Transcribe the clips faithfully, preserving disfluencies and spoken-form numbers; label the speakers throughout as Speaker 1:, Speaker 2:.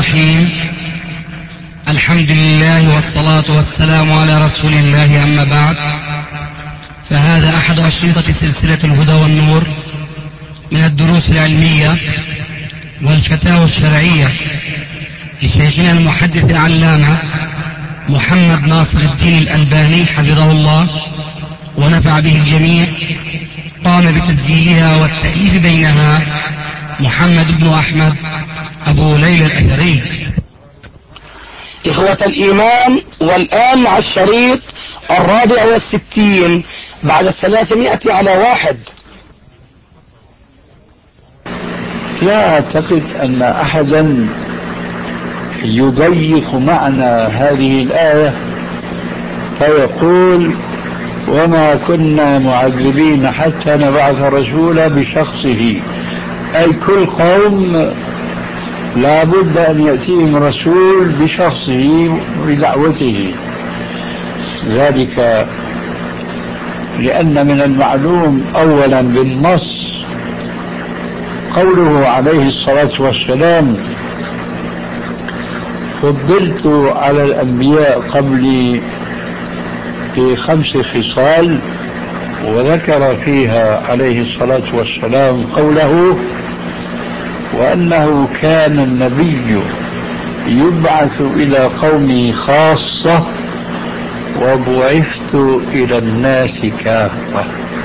Speaker 1: الرحيم. الحمد لله والصلاة والسلام على رسول الله، أما بعد، فهذا أحد أشرطة سلسلة الهدى والنور من الدروس العلمية والفتاوى الشرعية لشيخنا المحدث العلامة محمد ناصر الدين الألباني حفظه الله ونفع به الجميع. قام بتسجيلها والتأليف بينها محمد بن أحمد أبو ليلى الأثري.
Speaker 2: إخوة الإيمان، والآن مع الشريط الرابع والستين بعد الثلاثمائة على واحد.
Speaker 3: لا أعتقد أن أحدا يضيق معنى هذه الآية فيقول وما كنا معذبين حتى نبعث رسولا بشخصه، أي كل قوم لا بد أن يأتيهم رسول بشخصه بدعوته. ذلك لأن من المعلوم أولا بالنص قوله عليه الصلاة والسلام: فضلت على الأنبياء قبلي بخمس خصال، وذكر فيها عليه الصلاة والسلام قوله: وأنه كان النبي يبعث إلى قومه خاصة وبعثت إلى الناس كافة.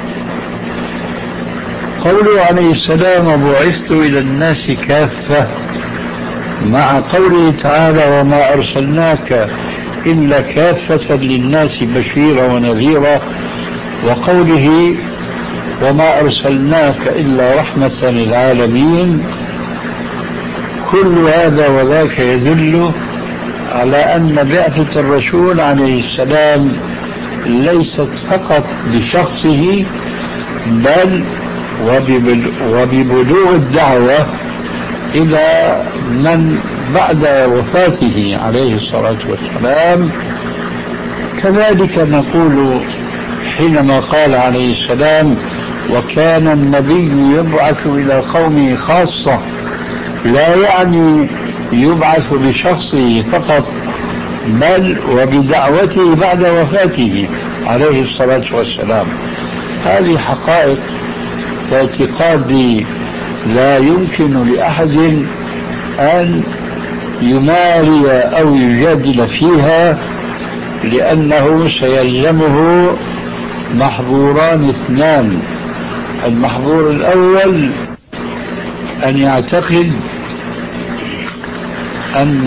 Speaker 3: قوله عليه السلام وبعثت إلى الناس كافة مع قوله تعالى: وما أرسلناك إلا كافة للناس بشيرا ونذيرا، وقوله: وما أرسلناك إلا رحمة للعالمين، كل هذا وذاك يدل على أن بعثة الرسول عليه السلام ليست فقط بشخصه، بل وببلوغ الدعوة إلى من بعد وفاته عليه الصلاة والسلام. كذلك نقول حينما قال عليه السلام: وكان النبي يبعث إلى قومه خاصة، لا يعني يبعث بشخصه فقط، بل وبدعوته بعد وفاته عليه الصلاة والسلام. هذه حقائق باعتقادي لا يمكن لأحد أن يماري أو يجادل فيها، لأنه سيلزمه محظوران اثنان. المحظور الأول أن يعتقد أن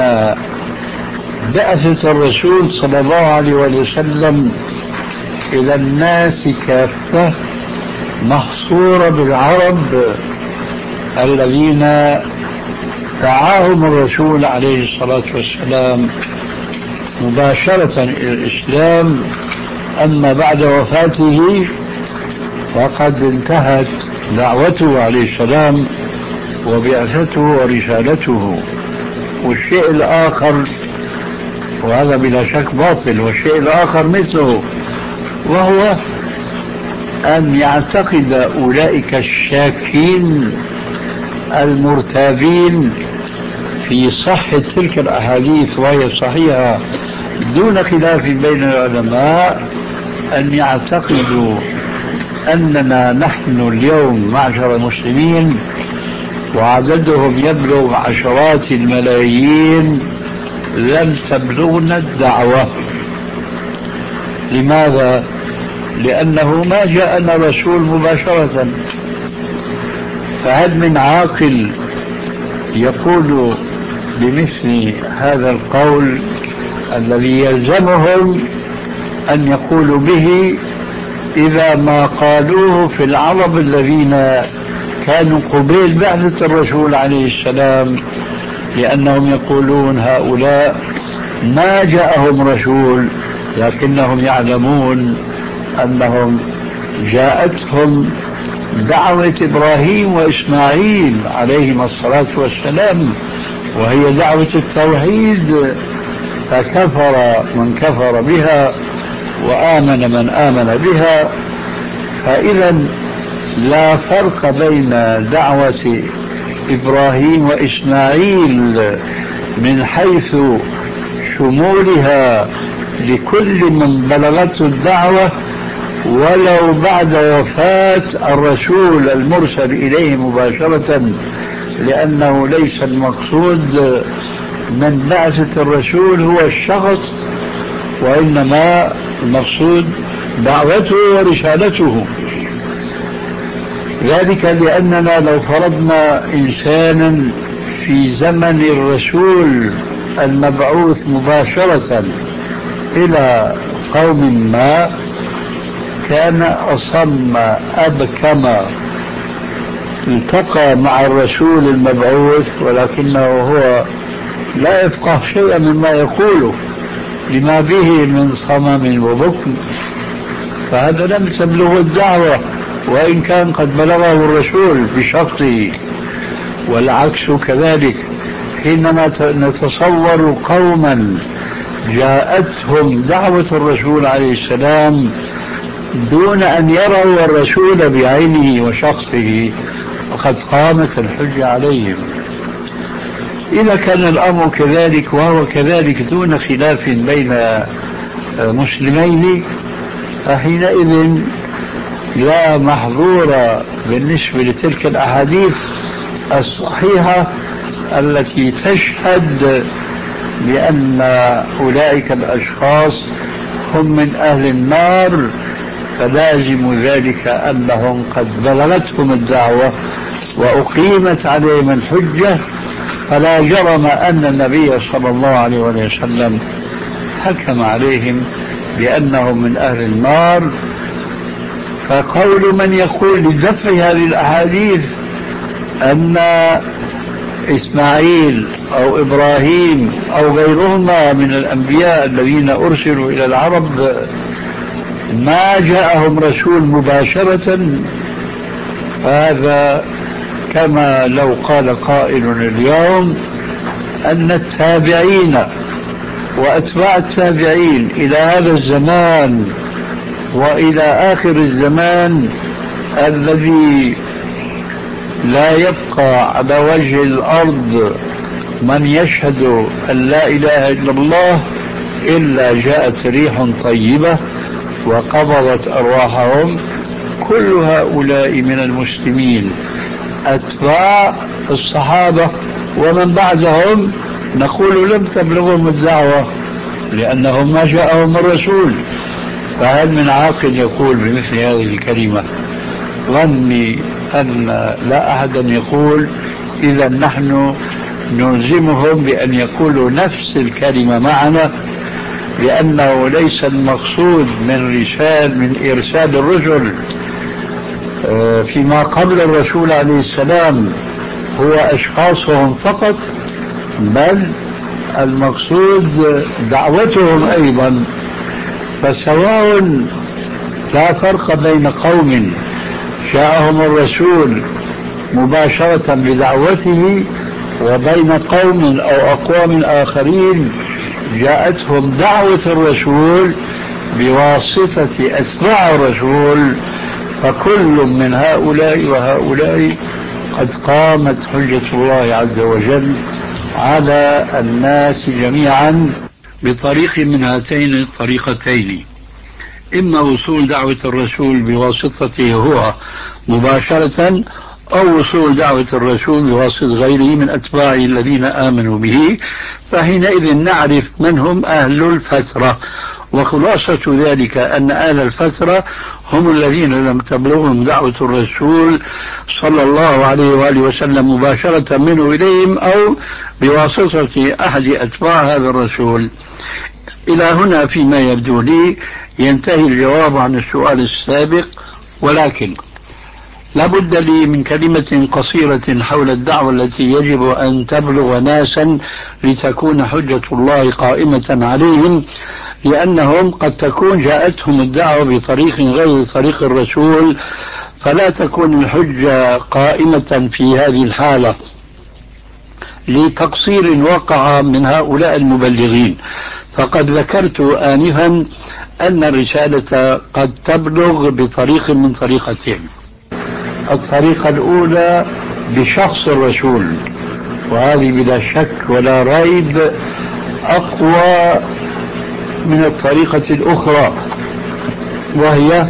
Speaker 3: بعثة الرسول صلى الله عليه وسلم إلى الناس كافة محصورة بالعرب الذين دعاهم الرسول عليه الصلاة والسلام مباشرة إلى الإسلام. أما بعد وفاته فقد انتهت دعوته عليه السلام وبعثته ورسالته. والشيء الآخر، وهذا بلا شك باطل، والشيء الآخر مثله، وهو أن يعتقد أولئك الشاكين المرتابين في صحة تلك الأحاديث، وهي صحيحة دون خلاف بين العلماء، أن يعتقدوا أننا نحن اليوم معشر المسلمين وعددهم يبلغ عشرات الملايين لم تبلغنا الدعوة. لماذا؟ لأنه ما جاءنا رسول مباشرة. فهل من عاقل يقول بمثل هذا القول الذي يلزمهم أن يقولوا به إذا ما قالوه في العرب الذين كانوا قبيل بعثة الرسول عليه السلام؟ لأنهم يقولون هؤلاء ما جاءهم رسول، لكنهم يعلمون أنهم جاءتهم دعوة إبراهيم وإسماعيل عليهما الصلاة والسلام، وهي دعوة التوحيد، فكفر من كفر بها وآمن من آمن بها. فإذا لا فرق بين دعوة إبراهيم وإسماعيل من حيث شمولها لكل من بلغته الدعوة ولو بعد وفاة الرسول المرسل إليه مباشرة، لأنه ليس المقصود من بعثة الرسول هو الشخص، وإنما المقصود دعوته ورسالته. ذلك لأننا لو فرضنا إنسانا في زمن الرسول المبعوث مباشرة إلى قوم ما كان أصم أبكم التقى مع الرسول المبعوث ولكنه هو لا يفقه شيئا مما يقوله لما به من صمم وبكم، فهذا لم تبلغ الدعوة وإن كان قد بلغه الرسول بشرطه. والعكس كذلك، حينما نتصور قوما جاءتهم دعوة الرسول عليه السلام دون أن يروا الرسول بعينه وشخصه وقد قامت الحجة عليهم. إذا كان الأمر كذلك وهو كذلك دون خلاف بين مسلمين، فحينئذ لا محظور بالنسبة لتلك الأحاديث الصحيحة التي تشهد بأن أولئك الأشخاص هم من أهل النار، فلازم ذلك أنهم قد بلغتهم الدعوة وأقيمت عليهم الحجة، فلا جرم أن النبي صلى الله عليه وسلم حكم عليهم بأنهم من أهل النار. فقول من يقول لدفع هذه الأحاديث أن إسماعيل أو إبراهيم أو غيرهما من الأنبياء الذين أرسلوا إلى العرب ما جاءهم رسول مباشرة، هذا كما لو قال قائل اليوم أن التابعين وأتباع التابعين إلى هذا الزمان وإلى آخر الزمان الذي لا يبقى على وجه الأرض من يشهد أن لا إله إلا الله إلا جاءت ريح طيبة وقبضت أرواحهم، كل هؤلاء من المسلمين أتباع الصحابة ومن بعدهم نقول لم تبلغهم الدعوة لأنهم ما جاءهم الرسول. فهل من عاقل يقول بمثل هذه الكلمة؟ ظني أن لا أحدا يقول إذا نحن نلزمهم بأن يقولوا نفس الكلمة معنا، لأنه ليس المقصود من رسال من إرسال الرسل فيما قبل الرسول عليه السلام هو أشخاصهم فقط، بل المقصود دعوتهم أيضا. فسواء لا فرق بين قوم جاءهم الرسول مباشرة بدعوته وبين قوم أو أقوام آخرين جاءتهم دعوة الرسول بواسطة أتباع الرسول، فكل من هؤلاء وهؤلاء قد قامت حجة الله عز وجل على الناس جميعا بطريق من هاتين الطريقتين: إما وصول دعوة الرسول بواسطته هو مباشرة، أو وصول دعوة الرسول بواسطة غيره من أتباعه الذين آمنوا به، فحينئذ نعرف من هم أهل الفترة. وخلاصة ذلك أن أهل الفترة هم الذين لم تبلغهم دعوة الرسول صلى الله عليه وآله وسلم مباشرة منه إليهم أو بواسطة أحد أتباع هذا الرسول. إلى هنا فيما يبدو لي ينتهي الجواب عن السؤال السابق، ولكن لابد لي من كلمة قصيرة حول الدعوة التي يجب أن تبلغ ناسا لتكون حجة الله قائمة عليهم، لأنهم قد تكون جاءتهم الدعوة بطريق غير طريق الرسول، فلا تكون الحجة قائمة في هذه الحالة لتقصير وقع من هؤلاء المبلغين. فقد ذكرت آنفا أن الرسالة قد تبلغ بطريق من طريقتين: الطريقة الأولى بشخص الرسول، وهذه بلا شك ولا ريب أقوى من الطريقة الأخرى، وهي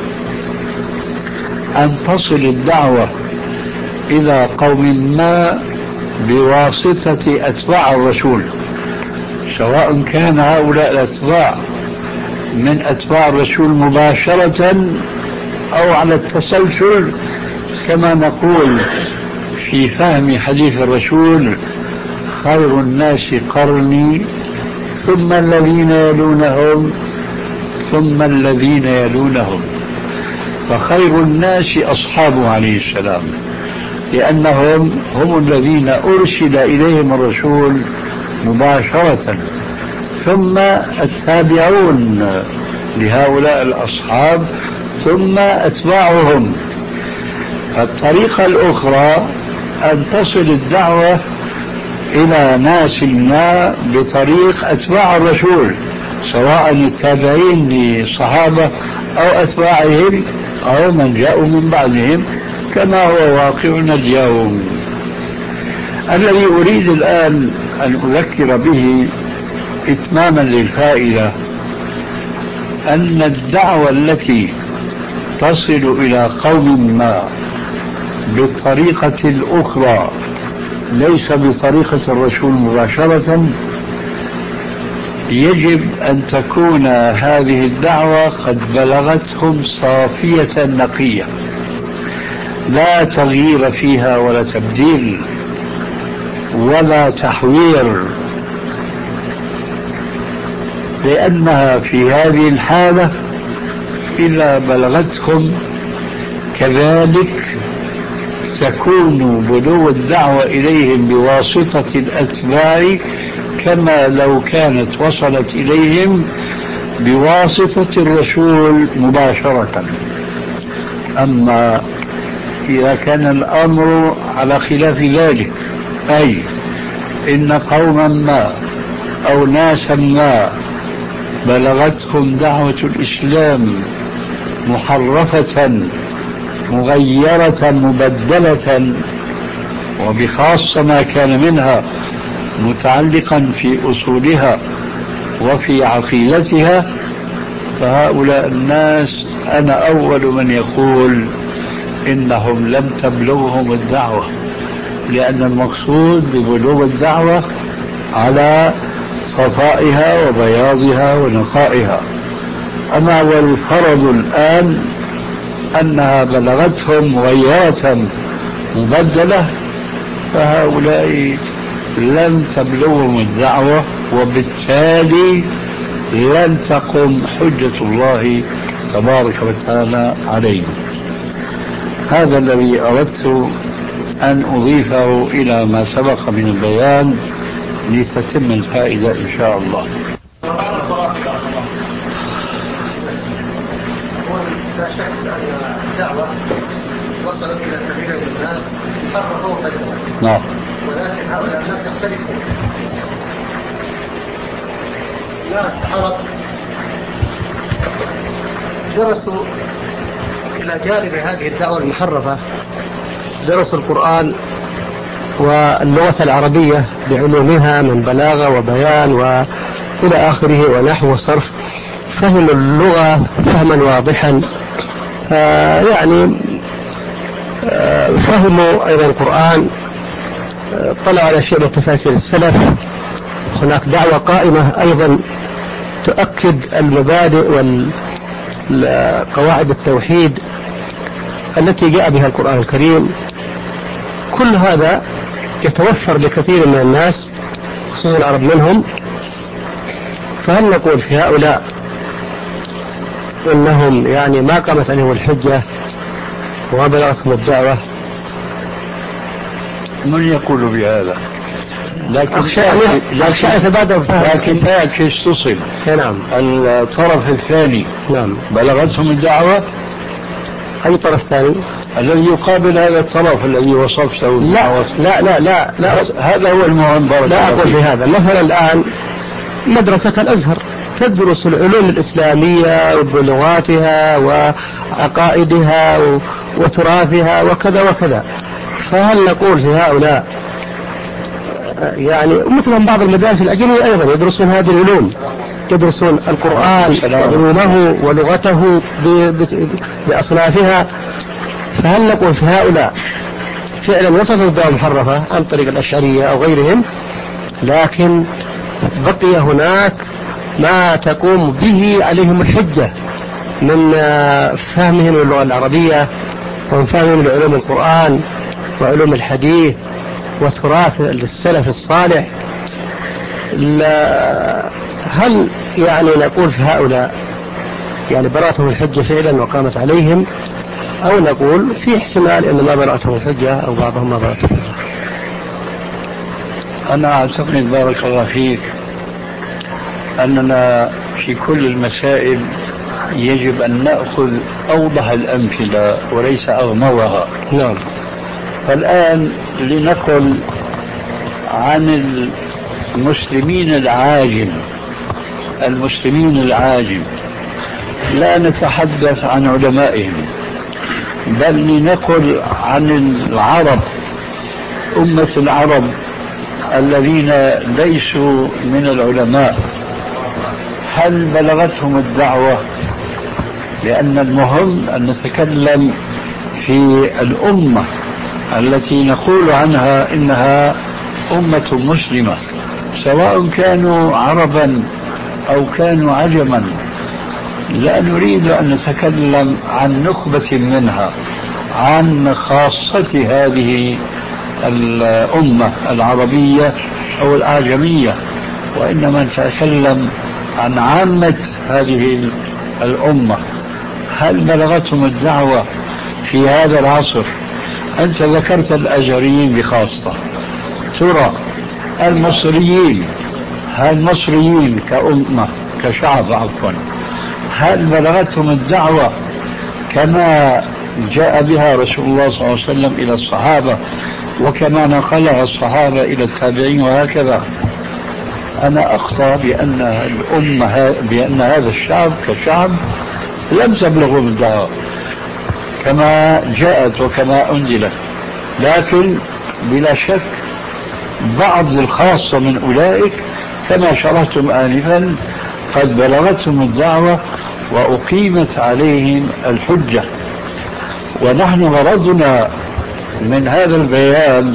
Speaker 3: أن تصل الدعوة إلى قوم ما بواسطة أتباع الرسول، سواء كان هؤلاء الأتباع من أتباع الرسول مباشرة أو على التسلسل، كما نقول في فهم حديث الرسول: خير الناس قرني ثم الذين يلونهم ثم الذين يلونهم. فخير الناس أصحابه عليه السلام، لأنهم هم الذين أرسل إليهم الرسول مباشرة، ثم التابعون لهؤلاء الأصحاب، ثم أتباعهم. الطريقة الأخرى أن تصل الدعوة إلى ناس ما بطريق أتباع الرسول، سواء التابعين للصحابة أو أتباعهم أو من جاءوا من بعدهم، كما هو واقعنا اليوم. الذي أريد الآن أن أذكر به إتماما للفائدة أن الدعوة التي تصل إلى قوم ما بالطريقة الأخرى ليس بطريقة الرسول مباشرة، يجب أن تكون هذه الدعوة قد بلغتهم صافية نقية، لا تغيير فيها ولا تبديل ولا تحوير، لأنها في هذه الحالة إذا بلغتهم كذلك تكون بلوغ الدعوة إليهم بواسطة الأتباع كما لو كانت وصلت إليهم بواسطة الرسول مباشرة. أما إذا كان الأمر على خلاف ذلك، أي إن قوما ما أو ناسا ما بلغتهم دعوة الإسلام محرفة مغيرة مبدلة، وبخاصة ما كان منها متعلقا في أصولها وفي عقيدتها، فهؤلاء الناس أنا أول من يقول إنهم لم تبلغهم الدعوة، لأن المقصود ببلوغ الدعوة على صفائها وبياضها ونقائها. أما والفرض الآن أنها بلغتهم مغيرة مبدلة، فهؤلاء لم تبلغهم الدعوة، وبالتالي لن تقم حجة الله تبارك وتعالى عليهم. هذا الذي أردت أن أضيفه إلى ما سبق من البيان لتتم الفائدة إن شاء الله.
Speaker 4: لا شك أن الدعوة وصلت إلى كثير من الناس حرفوا بدلا،
Speaker 3: نعم،
Speaker 4: ولكن هؤلاء الناس يختلفون. ناس عرب درسوا إلى جانب هذه الدعوة المحرفة، درسوا القرآن واللغة العربية بعلومها من بلاغة وبيان وإلى آخره ونحو وصرف، فهموا اللغة فهما واضحا، آه يعني آه فهموا أيضا القرآن، آه طلعوا على شيء من تفاسير السلف. هناك دعوة قائمة أيضا تؤكد المبادئ والقواعد التوحيد التي جاء بها القرآن الكريم. كل هذا يتوفر لكثير من الناس خصوصا العرب منهم، فهل نقول في هؤلاء إنهم يعني ما قامت عليهم الحجة وما بلغتهم الدعوة؟
Speaker 3: من يقول بهذا؟ لكن
Speaker 4: أخشى يتبادر فهم،
Speaker 3: لكن لا يستصل.
Speaker 4: نعم.
Speaker 3: الطرف الثاني
Speaker 4: نعم
Speaker 3: بلغتهم الدعوة.
Speaker 4: أي طرف ثاني؟
Speaker 3: الذي يقابل هذا الطرف الذي وصفته.
Speaker 4: لا لا لا لا, لا
Speaker 3: هذا هو المهم.
Speaker 4: لا أقول بهذا. مثلا الآن مدرسة كالأزهر تدرس العلوم الإسلامية بلغاتها وعقائدها وتراثها وكذا وكذا، فهل نقول في هؤلاء يعني مثل بعض المدارس الأجنبية أيضا يدرسون هذه العلوم، يدرسون القرآن علومه ولغته بأصنافها. فهل نقول في هؤلاء فعلا وصلوا الدعوة محرفة عن طريق الأشعرية أو غيرهم، لكن بقي هناك ما تقوم به عليهم الحجة من فهمهم اللغة العربية ومن فهمهم لعلوم القرآن وعلوم الحديث وتراث السلف الصالح؟ هل يعني نقول في هؤلاء يعني برأتهم الحجة فعلا وقامت عليهم، أو نقول في احتمال أن ما برأتهم الحجة أو بعضهم ما برأتهم الحجة؟
Speaker 3: أنا أعتقد بارك الله فيك أننا في كل المسائل يجب أن نأخذ أوضح الأمثلة وليس أغمضها.
Speaker 4: نعم.
Speaker 3: فالآن لنقل عن المسلمين العاجم المسلمين العاجم لا نتحدث عن علمائهم، بل لنقل عن العرب، أمة العرب الذين ليسوا من العلماء. هل بلغتهم الدعوة؟ لأن المهم أن نتكلم في الأمة التي نقول عنها إنها أمة مسلمة، سواء كانوا عربا أو كانوا عجما. لا نريد أن نتكلم عن نخبة منها، عن خاصة هذه الأمة العربية أو الأعجمية، وإنما نتكلم عن عامة هذه الأمة. هل بلغتهم الدعوة في هذا العصر؟ أنت ذكرت الأزهريين بخاصة، ترى المصريين المصريين كأمة كشعب عفوا هل بلغتهم الدعوة كما جاء بها رسول الله صلى الله عليه وسلم إلى الصحابة وكما نقلها الصحابة إلى التابعين وهكذا؟ أنا أخطأ بأن الأمة بأن هذا الشعب كشعب لم تبلغهم الدعوة كما جاءت وكما أنزلت، لكن بلا شك بعض الخاصة من أولئك كما شرحتم آنفا قد بلغتهم الدعوة وأقيمت عليهم الحجة. ونحن غرضنا من هذا البيان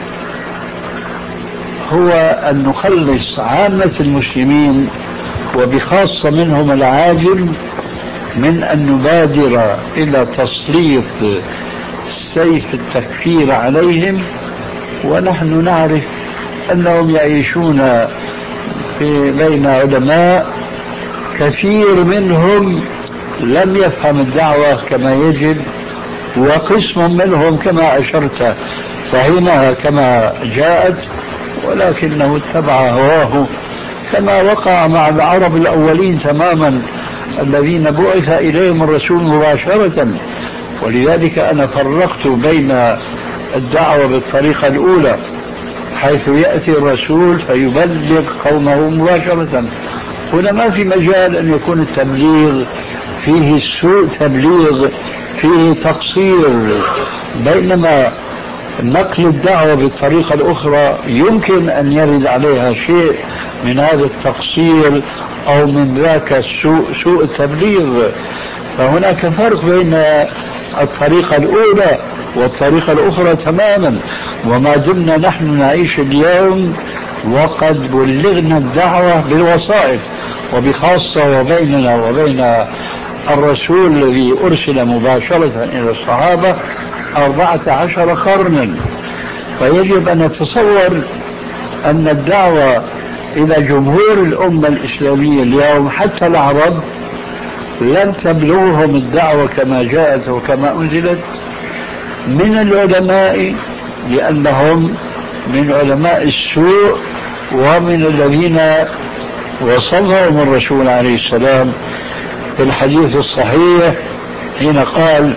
Speaker 3: هو أن نخلص عامة المسلمين وبخاصة منهم العاجم من أن نبادر إلى تسليط سيف التكفير عليهم، ونحن نعرف أنهم يعيشون في بين علماء كثير منهم لم يفهم الدعوة كما يجب، وقسم منهم كما أشرت فهمها كما جاءت ولكنه اتبع هواه، كما وقع مع العرب الأولين تماما الذين بعث إليهم الرسول مباشرة. ولذلك أنا فرقت بين الدعوة بالطريقة الأولى حيث يأتي الرسول فيبلغ قومه مباشرة. هنا ما في مجال أن يكون التبليغ فيه سوء تبليغ، فيه تقصير، بينما نقل الدعوة بالطريقة الأخرى يمكن أن يرد عليها شيء من هذا التقصير أو من ذاك سوء, سوء التبليغ. فهناك فرق بين الطريقة الأولى والطريقة الأخرى تماما. وما دمنا نحن نعيش اليوم وقد بلغنا الدعوة بالوسائط، وبخاصة وبيننا وبين الرسول الذي أرسل مباشرة إلى الصحابة أربعة عشر قرنا، فيجب أن نتصور أن الدعوة إلى جمهور الأمة الإسلامية اليوم حتى العرب لم تبلغهم الدعوة كما جاءت وكما أنزلت من العلماء، لأنهم من علماء السوء ومن الذين وصفهم الرسول عليه السلام في الحديث الصحيح حين قال: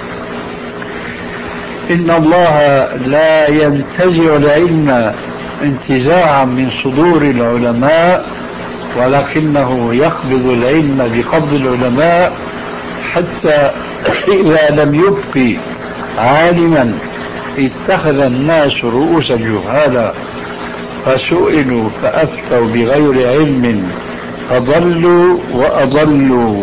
Speaker 3: إن الله لا ينتزع العلم انتزاعا من صدور العلماء، ولكنه يقبض العلم بقبض العلماء، حتى إذا لم يبق عالما اتخذ الناس رؤوسا جهالا. فسئلوا فأفتوا بغير علم فضلوا وأضلوا.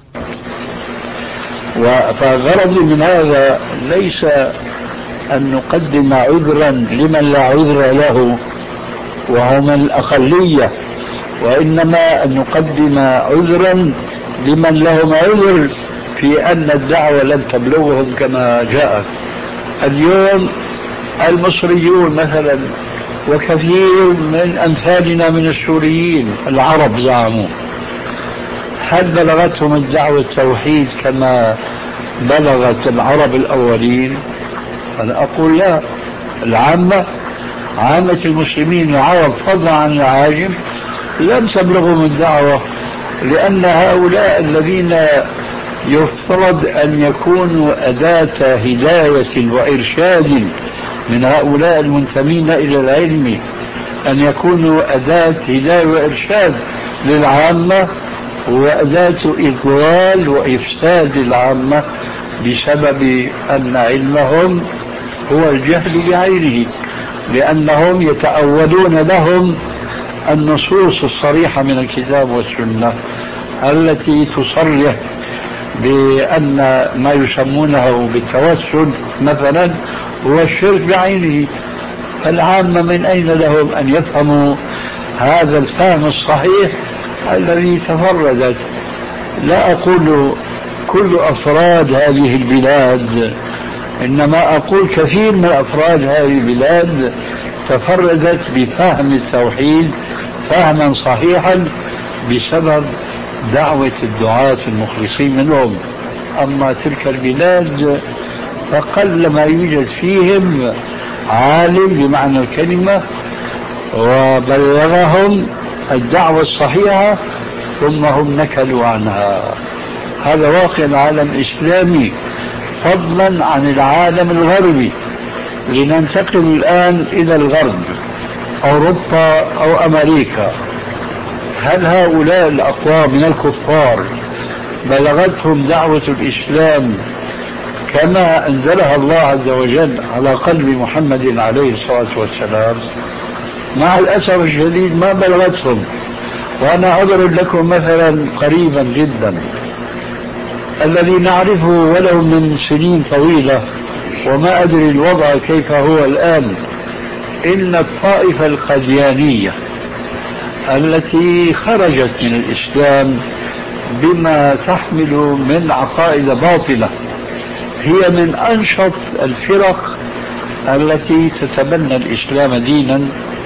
Speaker 3: فغرضي من هذا ليس أن نقدم عذرا لمن لا عذر له وهم الأقلية، وإنما أن نقدم عذرا لمن لهم عذر في أن الدعوة لم تبلغهم كما جاءت. اليوم المصريون مثلا وكثير من أمثالنا من السوريين العرب زعموا، هل بلغتهم الدعوة التوحيد كما بلغت العرب الأولين؟ أنا أقول لا. العامة عامة المسلمين العرب فضلا عن العاجم لم تبلغهم الدعوة، لأن هؤلاء الذين يفترض أن يكونوا أداة هداية وإرشاد من هؤلاء المنتمين إلى العلم، أن يكونوا أداة هداية وإرشاد للعامة وأداة إضلال وإفساد العامة، بسبب أن علمهم هو الجهل بعينه، لأنهم يتأولون لهم النصوص الصريحة من الكتاب والسنة التي تصرح بأن ما يسمونه بالتوسل مثلا هو الشرك بعينه. فالعامة من أين لهم أن يفهموا هذا الفهم الصحيح الذي تفردت؟ لا أقول كل أفراد هذه البلاد، إنما أقول كثير من أفراد هذه البلاد تفردت بفهم التوحيد فهما صحيحا بسبب دعوة الدعاة المخلصين منهم. أما تلك البلاد فقل ما يوجد فيهم عالم بمعنى الكلمة وبلغهم الدعوة الصحيحة ثم هم نكلوا عنها. هذا واقع العالم الإسلامي فضلا عن العالم الغربي. لننتقل الآن إلى الغرب، أوروبا أو أمريكا. هل هؤلاء الأقوام من الكفار بلغتهم دعوة الإسلام كما أنزلها الله عز وجل على قلب محمد عليه الصلاة والسلام؟ مع الأسف الشديد ما بلغتهم. وأنا أضرب لكم مثلا قريبا جدا الذي نعرفه ولو من سنين طويلة، وما أدري الوضع كيف هو الآن. إن الطائفة القاديانية التي خرجت من الإسلام بما تحمل من عقائد باطلة هي من أنشط الفرق التي تتبنى الإسلام دينا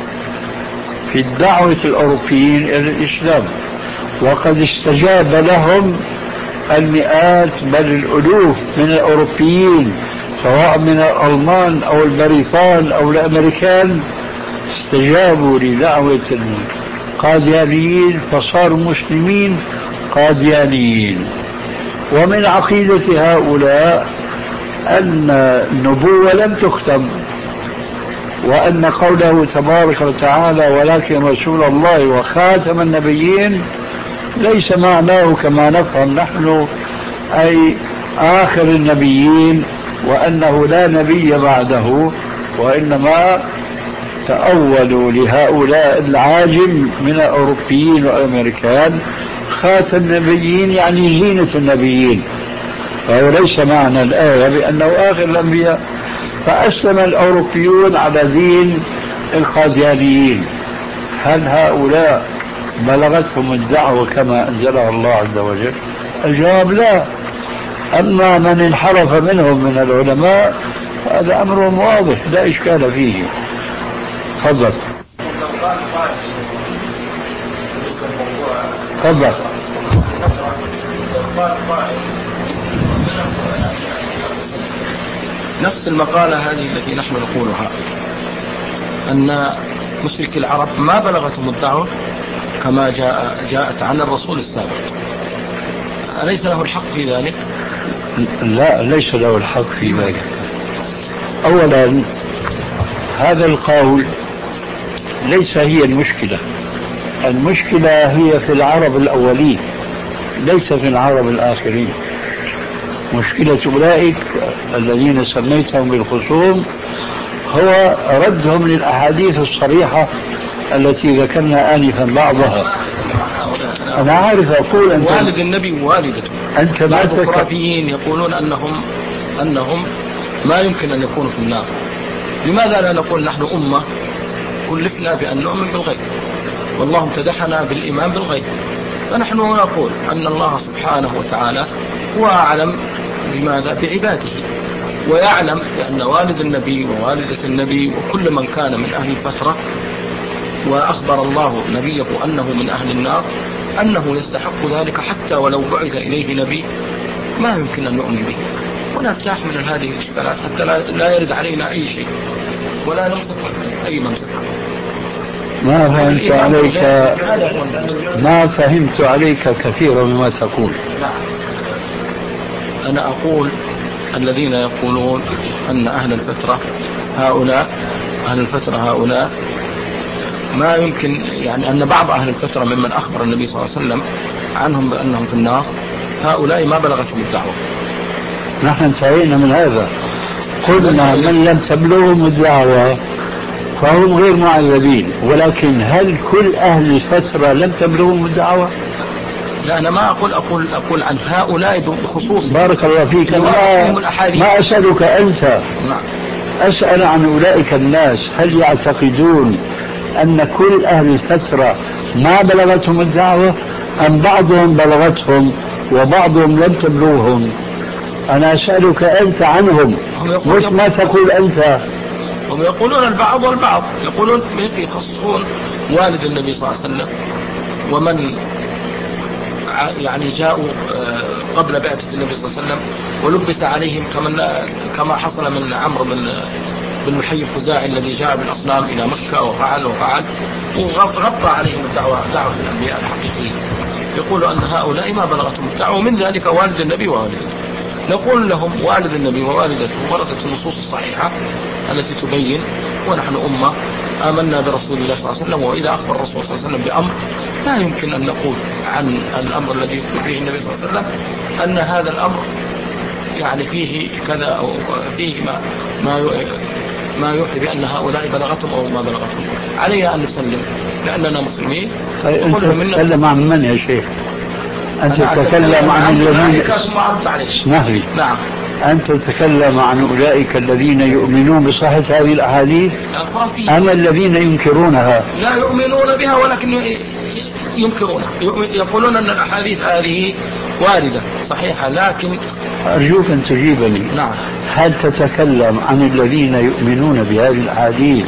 Speaker 3: في الدعوة الأوروبيين إلى الإسلام، وقد استجاب لهم المئات بل الألوف من الأوروبيين سواء من الألمان أو البريطان أو الأمريكان، استجابوا لدعوة القاديانيين فصاروا مسلمين قاديانيين. ومن عقيدة هؤلاء أن النبوة لم تختم، وأن قوله تبارك وتعالى ولكن رسول الله وخاتم النبيين ليس معناه كما نفهم نحن أي آخر النبيين وأنه لا نبي بعده، وإنما تأولوا لهؤلاء العاجم من الأوروبيين والأمريكان خاتم النبيين يعني زينة النبيين، فهو ليس معنى الآية بأنه آخر الأنبياء. فأسلم الأوروبيون على دين القاديانيين. هل هؤلاء بلغتهم الدعوة كما أنزلها الله عز وجل؟ الجواب لا. أما من انحرف منهم من العلماء هذا أمر واضح لا إشكال فيه. تفضل. تفضل.
Speaker 5: نفس المقالة هذه التي نحن نقولها أن مشرك العرب ما بلغتهم الدعوة كما جاء جاءت عن الرسول السابق، أليس له الحق في ذلك؟
Speaker 3: لا، ليس له الحق في ذلك. أولا هذا القول ليس هي المشكلة. المشكلة هي في العرب الأولين ليس في العرب الآخرين. مشكلة أولئك الذين سميتهم بالخصوم هو ردهم للأحاديث الصريحة التي ذكرنا آنفا بعضها. أنا عارف أقول أنت
Speaker 5: والد النبي ووالدته.
Speaker 3: أنت
Speaker 5: بعض الخرافيين يقولون أنهم أنهم ما يمكن أن يكونوا في النار. لماذا لا نقول نحن أمة كلفنا بأن نؤمن بالغيب، والله امتدحنا بالإيمان بالغيب، فنحن نقول أن الله سبحانه وتعالى هو أعلم بماذا بعباده، ويعلم بأن والد النبي ووالدة النبي وكل من كان من أهل الفترة، وأخبر الله نبيه أنه من أهل النار، أنه يستحق ذلك حتى ولو بعث إليه نبي ما يمكن أن نؤمن به، ونرتاح من هذه الإشكالات حتى لا يرد علينا أي شيء ولا نمسك أي ممسك.
Speaker 3: ما فهمت عليك ما فهمت عليك كثيرا مما تقول.
Speaker 5: أنا أقول الذين يقولون أن أهل الفترة هؤلاء أهل الفترة هؤلاء ما يمكن، يعني أن بعض أهل الفترة ممن أخبر النبي صلى الله عليه وسلم عنهم بأنهم في النار، هؤلاء ما بلغتهم الدعوة.
Speaker 3: نحن انتهينا من هذا، قلنا من لم تبلغهم الدعوة فهم غير معذبين، ولكن هل كل أهل الفترة لم تبلغهم الدعوة؟
Speaker 5: لا، أنا ما أقول أقول أقول عن هؤلاء بخصوص.
Speaker 3: بارك الله فيك. ما, ما أسألك أنت،
Speaker 5: نعم.
Speaker 3: أسأل عن أولئك الناس، هل يعتقدون أن كل أهل الفترة ما بلغتهم الدعوة أم بعضهم بلغتهم وبعضهم لم تبلغهم؟ أنا أسألك أنت عنهم، مش ما تقول أنت.
Speaker 5: هم يقولون البعض والبعض، يقولون يخصصون والد النبي صلى الله عليه وسلم ومن يعني جاءوا قبل بعثة النبي صلى الله عليه وسلم ولبس عليهم كما كما حصل من عمرو بن بن محي الخزاعي الذي جاء بالأصنام إلى مكة وفعل وفعل وغطى عليهم الدعوة دعوة الأنبياء الحقيقيين. يقول أن هؤلاء ما بلغتهم الدعوة، ومن ذلك والد النبي ووالدته. نقول لهم والد النبي ووالدته وردت النصوص الصحيحة التي تبين، ونحن أمة آمنا برسول الله صلى الله عليه وسلم، وإذا أخبر الرسول صلى الله عليه وسلم بأمر لا يمكن أن نقول عن الأمر الذي يخبر به النبي صلى الله عليه وسلم أن هذا الأمر يعني فيه كذا أو فيه ما ما ما يوحي بأن هؤلاء بلغتهم أو ما بلغتهم. علينا أن نسلم لأننا مسلمين.
Speaker 3: طيب أنت تتكلم عن من يا شيخ؟ أنت تتكلم عن الذين اسمح
Speaker 5: نعم
Speaker 3: أنت تتكلم عن أولئك الذين يؤمنون بصحة هذه الأحاديث أم الذين ينكرونها؟
Speaker 5: لا يؤمنون بها ولكن ينكرونها، يقولون أن الأحاديث هذه واردة صحيحة لكن.
Speaker 3: أرجوك أن تجيبني.
Speaker 5: نعم.
Speaker 3: هل تتكلم عن الذين يؤمنون بهذه الأحاديث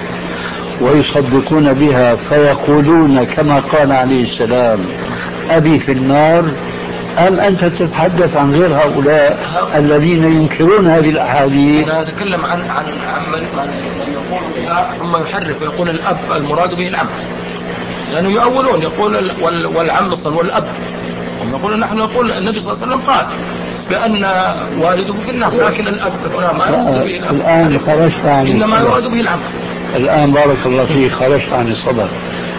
Speaker 3: ويصدقون بها فيقولون كما قال عليه السلام أبي في النار، أم أنت تتحدث عن غير هؤلاء الذين ينكرون هذه الأحاديث؟
Speaker 5: أنا أتكلم عن عن عن من يقول بها ثم يحرف ويقول الأب المراد به العم، لأنهم يعني يؤولون يقول والعم أصلا والأب، هم يقولون نحن نقول النبي صلى الله عليه وسلم قال بأن والده في النار، لكن الأب هنا ما يراد به الأب،
Speaker 3: الآن خرجت عن
Speaker 5: إنما يراد به العم.
Speaker 3: الآن بارك الله فيك خرجت عن الصدر،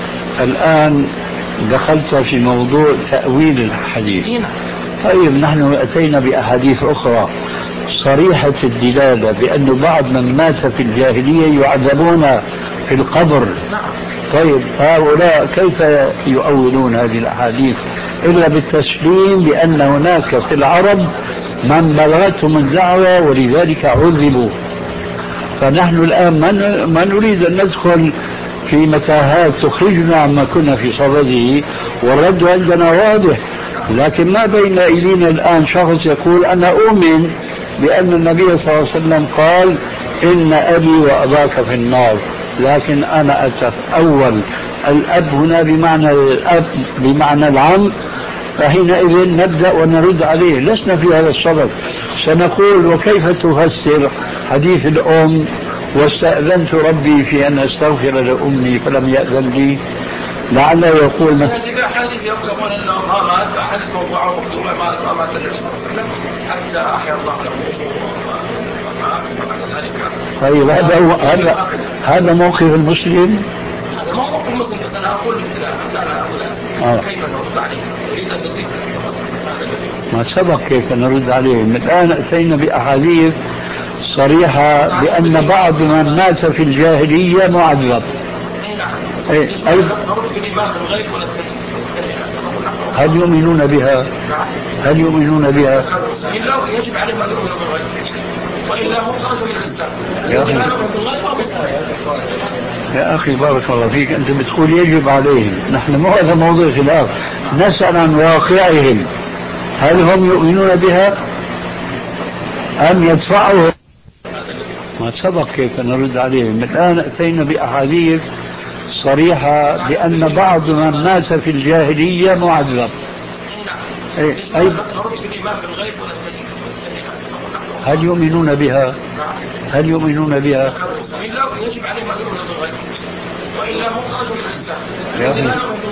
Speaker 3: الآن دخلت في موضوع تأويل الحديث. طيب نحن أتينا بأحاديث أخرى صريحة الدلالة بأن بعض من مات في الجاهلية يعذبون في القبر. طيب هؤلاء كيف يؤولون هذه الأحاديث إلا بالتسليم بأن هناك في العرب من بلغتهم الدعوة ولذلك عذبوا؟ فنحن الآن ما نريد أن ندخل في متاهات تخرجنا عما كنا في صدده، والرد عندنا واضح، لكن ما بين أيدينا الآن شخص يقول أنا أؤمن بأن النبي صلى الله عليه وسلم قال إن أبي وأباك في النار، لكن أنا أتأول الأب هنا بمعنى الأب بمعنى العم، فحينئذ نبدأ ونرد عليه. لسنا في هذا الصدد، سنقول وكيف تفسر حديث الأم واستأذنت ربي في أن أستغفر لأمي فلم يأذن لي؟ لعله يقول ما
Speaker 5: حديث يقول أن الله حديث موضوع ومكتوب ما مات النبي صلى الله عليه وسلم حتى أحيا الله له.
Speaker 3: طيب هذا هو هذا هذا موقف المسلم.
Speaker 5: هذا موقف المسلم، بس أنا أقول مثل أنا أقول كيف نرد عليه؟ أريد أن تزيد
Speaker 3: ما سبق كيف نرد عليهم. الآن أتينا بأحاديث صريحة بأن بعض من مات في الجاهلية معذب. إيه.
Speaker 5: نرد بالإيمان بالغيب ولا
Speaker 3: هل يؤمنون بها؟ هل يؤمنون بها؟
Speaker 5: إلا يجب عليهم أن يؤمنوا بالغيب وإلا هم خرجوا من الإسلام.
Speaker 3: يا أخي يا أخي بارك الله فيك، أنت بتقول يجب عليهم، نحن مو هذا موضوع خلاف، نسأل عن واقعهم، هل هم يؤمنون بها أم يدفعهم؟ ما سبق كيف نرد عليهم. الآن أتينا بأحاديث صريحة بأن بعض من مات في الجاهلية معذب. إيه. أي... هل يؤمنون بها؟ هل يؤمنون بها؟
Speaker 5: يجب عليهم أن يؤمنوا بالغيب وإلا هم خرجوا من الإسلام.
Speaker 3: يا أخي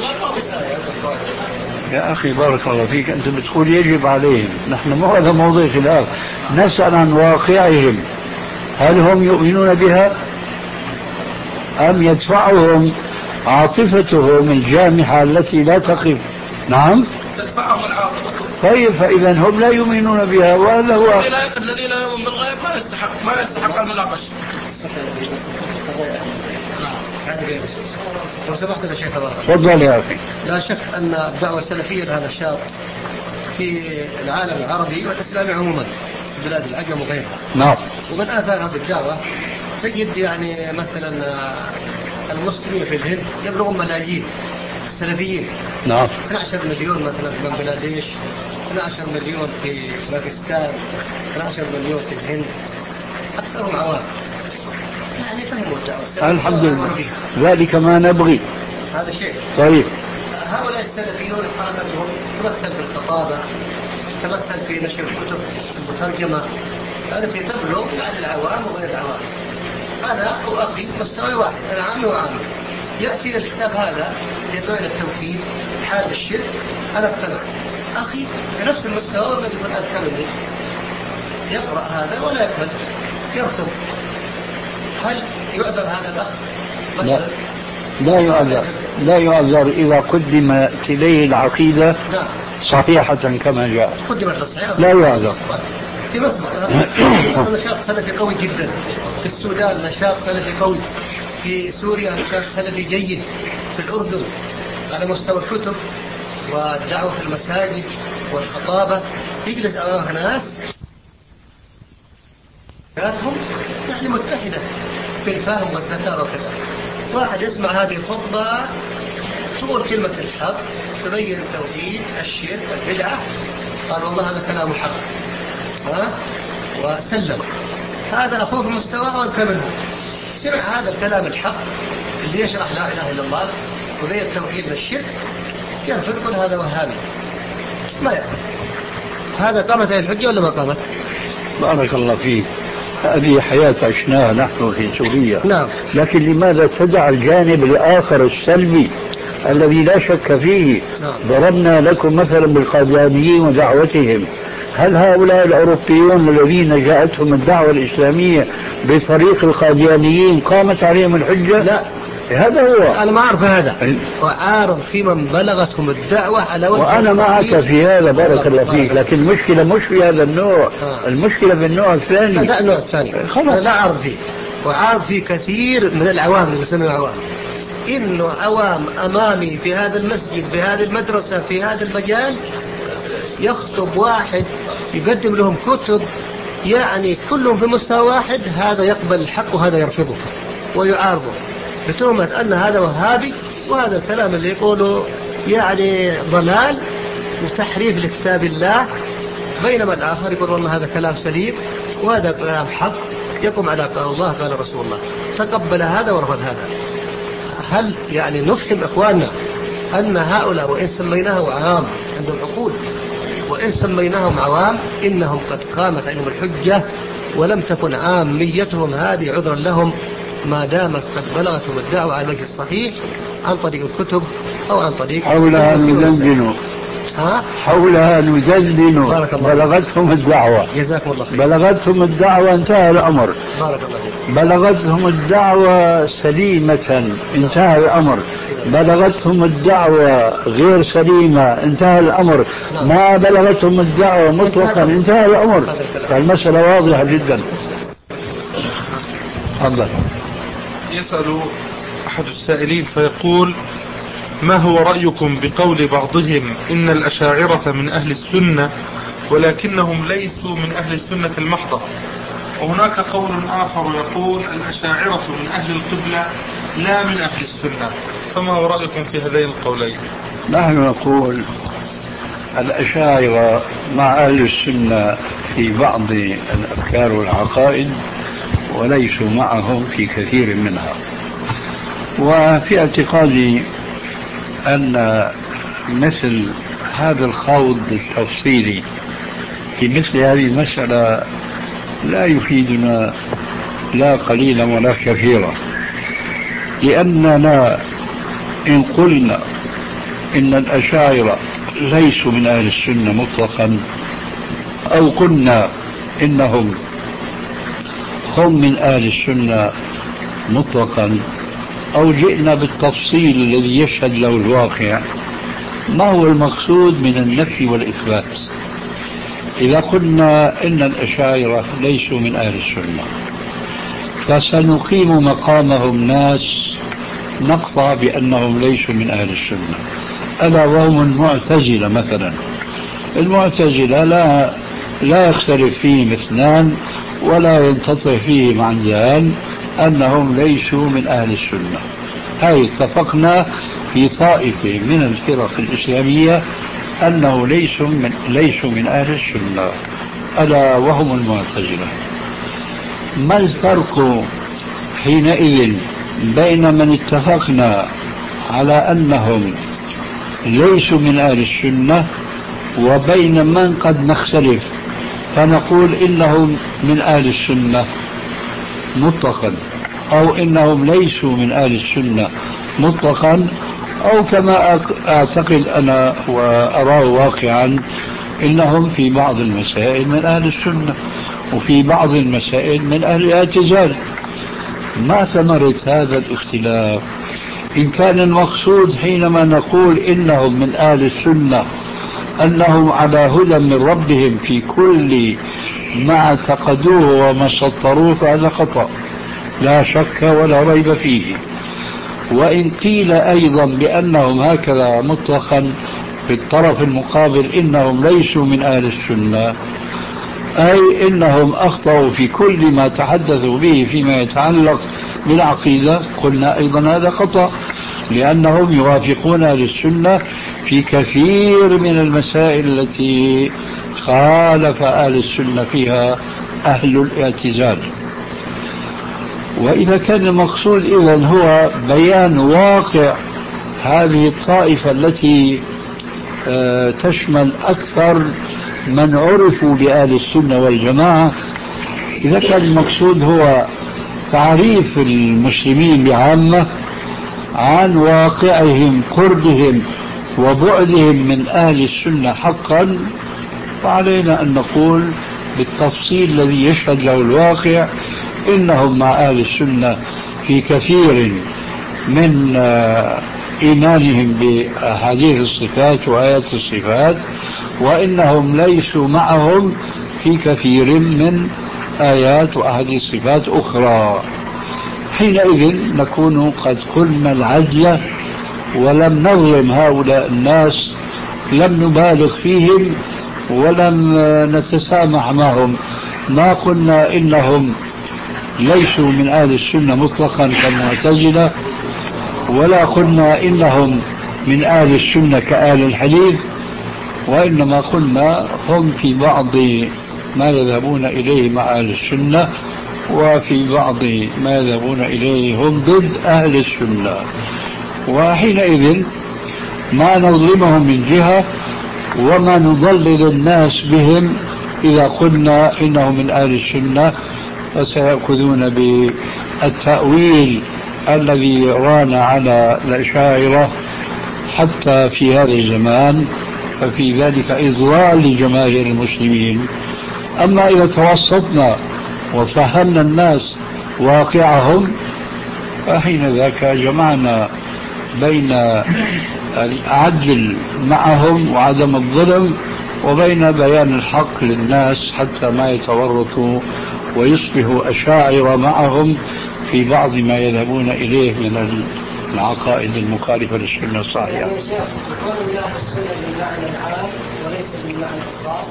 Speaker 3: يا أخي بارك الله فيك، أنت بتقول يجب عليهم، نحن مو هذا موضوع خلاف، نسأل عن واقعهم، هل هم يؤمنون بها أم يدفعهم عاطفتهم الجامحة التي لا تقف؟ نعم
Speaker 5: تدفعهم العاطفة.
Speaker 3: طيب فإذا هم لا يؤمنون بها، وهذا هو
Speaker 5: الذي لا يؤمن بالغيب ما يستحق ما يستحق المناقشة.
Speaker 4: لو سمحت يا شيخ تبارك
Speaker 3: تفضل يا أخي.
Speaker 4: لا شك أن الدعوة السلفية لها نشاط في العالم العربي والإسلامي عموما في بلاد العجم وغيرها.
Speaker 3: نعم.
Speaker 4: ومن آثار هذه الدعوة تجد يعني مثلا المسلمين في الهند يبلغون ملايين السلفيين.
Speaker 3: نعم.
Speaker 4: اثنا عشر مليون مثلا في بنغلاديش، اثنا عشر مليون في باكستان، اثنا عشر مليون في الهند، أكثرهم عوام يعني فهموا الدعوة السلفية.
Speaker 3: الحمد لله، ذلك ما نبغي.
Speaker 4: هذا شيء.
Speaker 3: طيب
Speaker 4: هؤلاء السلفيون حركتهم تمثل بالخطابة، تمثل في نشر الكتب المترجمة التي تبلغ يعني العوام وغير العوام. أنا وأخي مستوى واحد، أنا عامي وعامي، يأتي الكتاب هذا يدعو إلى التوحيد حال الشرك، أنا اقتنع. أخي بنفس المستوى الذي يكون أذكى مني يقرأ هذا ولا يقبل، يرفض. هل يعذر هذا الأخ؟
Speaker 3: لا لا يعذر، لا يعذر إذا قدمت إليه العقيدة صحيحة كما جاء،
Speaker 4: قدمت الصحيحة
Speaker 3: لا يعذر.
Speaker 4: في مصر مصر نشاط سلفي قوي جدا، في السودان نشاط سلفي قوي، في سوريا نشاط سلفي جيد، في الأردن على مستوى الكتب والدعوة في المساجد والخطابة يجلس أمامها ناس يعني متحدة في الفهم والذكاء وكذا. واحد يسمع هذه الخطبة تقول كلمة الحق، تبين التوحيد، الشرك، البدعة، قال والله هذا كلام حق، ها وسلم. هذا أخوه في مستواه وأذكى منه، سمع هذا الكلام الحق اللي يشرح لا إله إلا الله وبين التوحيد والشرك، يرفض يقول هذا وهابي، ما يقبل. هذا قامت الحجة ولا ما قامت؟
Speaker 3: بارك الله فيك. هذه حياة عشناها نحن في سوريا.
Speaker 4: نعم.
Speaker 3: لكن لماذا تدع الجانب الآخر السلبي الذي لا شك فيه؟
Speaker 4: نعم.
Speaker 3: ضربنا لكم مثلا بالقاديانيين ودعوتهم. هل هؤلاء الأوروبيون الذين جاءتهم الدعوة الإسلامية بطريق القاديانيين قامت عليهم الحجة؟
Speaker 4: لا،
Speaker 3: هذا هو.
Speaker 4: أنا ما أعرف هذا، وأعرض في من بلغتهم الدعوة على وجه
Speaker 3: وأنا معك في هذا بارك الله فيك، لكن المشكلة مش في هذا النوع،
Speaker 4: آه.
Speaker 3: المشكلة في النوع الثاني.
Speaker 4: لا، لا النوع الثاني أنا لا أعرض فيه، وأعرض فيه كثير من العوام اللي يسمى عوام، إنه عوام أمامي في هذا المسجد، في هذه المدرسة، في هذا المجال، يخطب واحد يقدم لهم كتب يعني كلهم في مستوى واحد، هذا يقبل الحق وهذا يرفضه ويعارضه بتهمة أن هذا وهابي، وهذا الكلام اللي يقوله يعني ضلال وتحريف لكتاب الله، بينما الآخر يقول والله هذا كلام سليم وهذا كلام حق يقوم على قال الله قال رسول الله، تقبل هذا ورفض هذا. هل يعني نفهم إخواننا أن هؤلاء وإن سميناهم عوام عندهم عقول، وإن سميناهم عوام إنهم قد قامت عليهم الحجة ولم تكن عاميتهم هذه عذرا لهم ما دامت قد بلغتهم الدعوة على الوجه الصحيح عن طريق الكتب أو عن طريق
Speaker 3: حولها ندندن
Speaker 4: ها
Speaker 3: حولها ندندن بلغتهم الدعوة.
Speaker 4: جزاكم الله خير.
Speaker 3: بلغتهم الدعوة انتهى الأمر.
Speaker 4: بارك الله فيك.
Speaker 3: بلغتهم الدعوة سليمة انتهى الأمر. بلغتهم الدعوة غير سليمة انتهى الأمر.
Speaker 4: نعم.
Speaker 3: ما بلغتهم الدعوة مطلقا انتهى الأمر. فالمسألة واضحة جدا. تفضل.
Speaker 6: يسأل أحد السائلين فيقول: ما هو رأيكم بقول بعضهم إن الأشاعرة من أهل السنة ولكنهم ليسوا من أهل السنة المحضة، وهناك قول آخر يقول الأشاعرة من أهل القبلة لا من أهل السنة، فما هو رأيكم في هذين القولين؟
Speaker 3: نحن نقول الأشاعرة مع أهل السنة في بعض الأفكار والعقائد، وليسوا معهم في كثير منها. وفي اعتقادي أن مثل هذا الخوض التفصيلي في مثل هذه المسألة لا يفيدنا لا قليلا ولا كثيرا، لأننا إن قلنا إن الأشاعرة ليسوا من أهل السنة مطلقا، أو قلنا إنهم هم من أهل السنة مطلقا، أو جئنا بالتفصيل الذي يشهد له الواقع، ما هو المقصود من النفي والإثبات؟ إذا قلنا إن الأشاعرة ليسوا من أهل السنة فسنقيم مقامهم ناس نقطع بأنهم ليسوا من أهل السنة، ألا وهم المعتزلة مثلا. المعتزلة لا لا يختلف فيهم اثنان ولا ينتطع فيهم عنزان أنهم ليسوا من أهل السنة. هاي اتفقنا في طائفة من الفرق الإسلامية أنه ليسوا من, ليسوا من أهل السنة، ألا وهم المعتزلة. ما الفرق حينئذ بين من اتفقنا على أنهم ليسوا من أهل السنة وبين من قد نختلف فنقول إنهم من أهل السنة مطلقا، أو إنهم ليسوا من أهل السنة مطلقا، أو كما أعتقد أنا وأراه واقعا إنهم في بعض المسائل من أهل السنة وفي بعض المسائل من أهل الاعتزال؟ ما ثمرة هذا الاختلاف؟ إن كان المقصود حينما نقول إنهم من أهل السنة أنهم على هدى من ربهم في كل ما اعتقدوه وما سطروه، فهذا خطأ لا شك ولا ريب فيه. وإن قيل أيضا بأنهم هكذا مطلقا في الطرف المقابل إنهم ليسوا من أهل السنة، أي إنهم أخطأوا في كل ما تحدثوا به فيما يتعلق بالعقيدة، قلنا أيضا هذا خطأ، لأنهم يوافقون أهل السنة في كثير من المسائل التي خالف أهل السنة فيها أهل الاعتزال. وإذا كان المقصود إذن هو بيان واقع هذه الطائفة التي تشمل أكثر من عرفوا بأهل السنة والجماعة، إذا كان المقصود هو تعريف المسلمين بعامة عن واقعهم قربهم وبعدهم من أهل السنة حقا، فعلينا أن نقول بالتفصيل الذي يشهد له الواقع إنهم مع أهل السنة في كثير من إيمانهم بأحاديث الصفات وآيات الصفات، وإنهم ليسوا معهم في كثير من آيات وأحاديث صفات أخرى. حينئذ نكون قد قلنا العدل ولم نظلم هؤلاء الناس، لم نبالغ فيهم ولم نتسامح معهم. ما قلنا إنهم ليسوا من أهل السنة مطلقا كالمعتزلة، ولا قلنا إنهم من أهل السنة كأهل الحديث، وإنما قلنا هم في بعض ما يذهبون إليه مع أهل السنة، وفي بعض ما يذهبون إليه هم ضد أهل السنة. وحينئذ ما نظلمهم من جهة وما نضلل الناس بهم إذا قلنا إنهم من أهل السنة، فسيأخذون بالتأويل الذي ران على الأشاعرة حتى في هذا الزمان، ففي ذلك إضلال لجماهير المسلمين. أما إذا توسطنا وفهمنا الناس واقعهم، فحين ذاك جمعنا بين العدل معهم وعدم الظلم وبين بيان الحق للناس حتى ما يتورطوا ويصبحوا أشاعرة معهم في بعض ما يذهبون إليه من العقائد المخالفة للسنة الصحيحة.
Speaker 4: يعني يا شيخ يكون من أهل السنة بالمعنى العام وليس بالمعنى الخاص.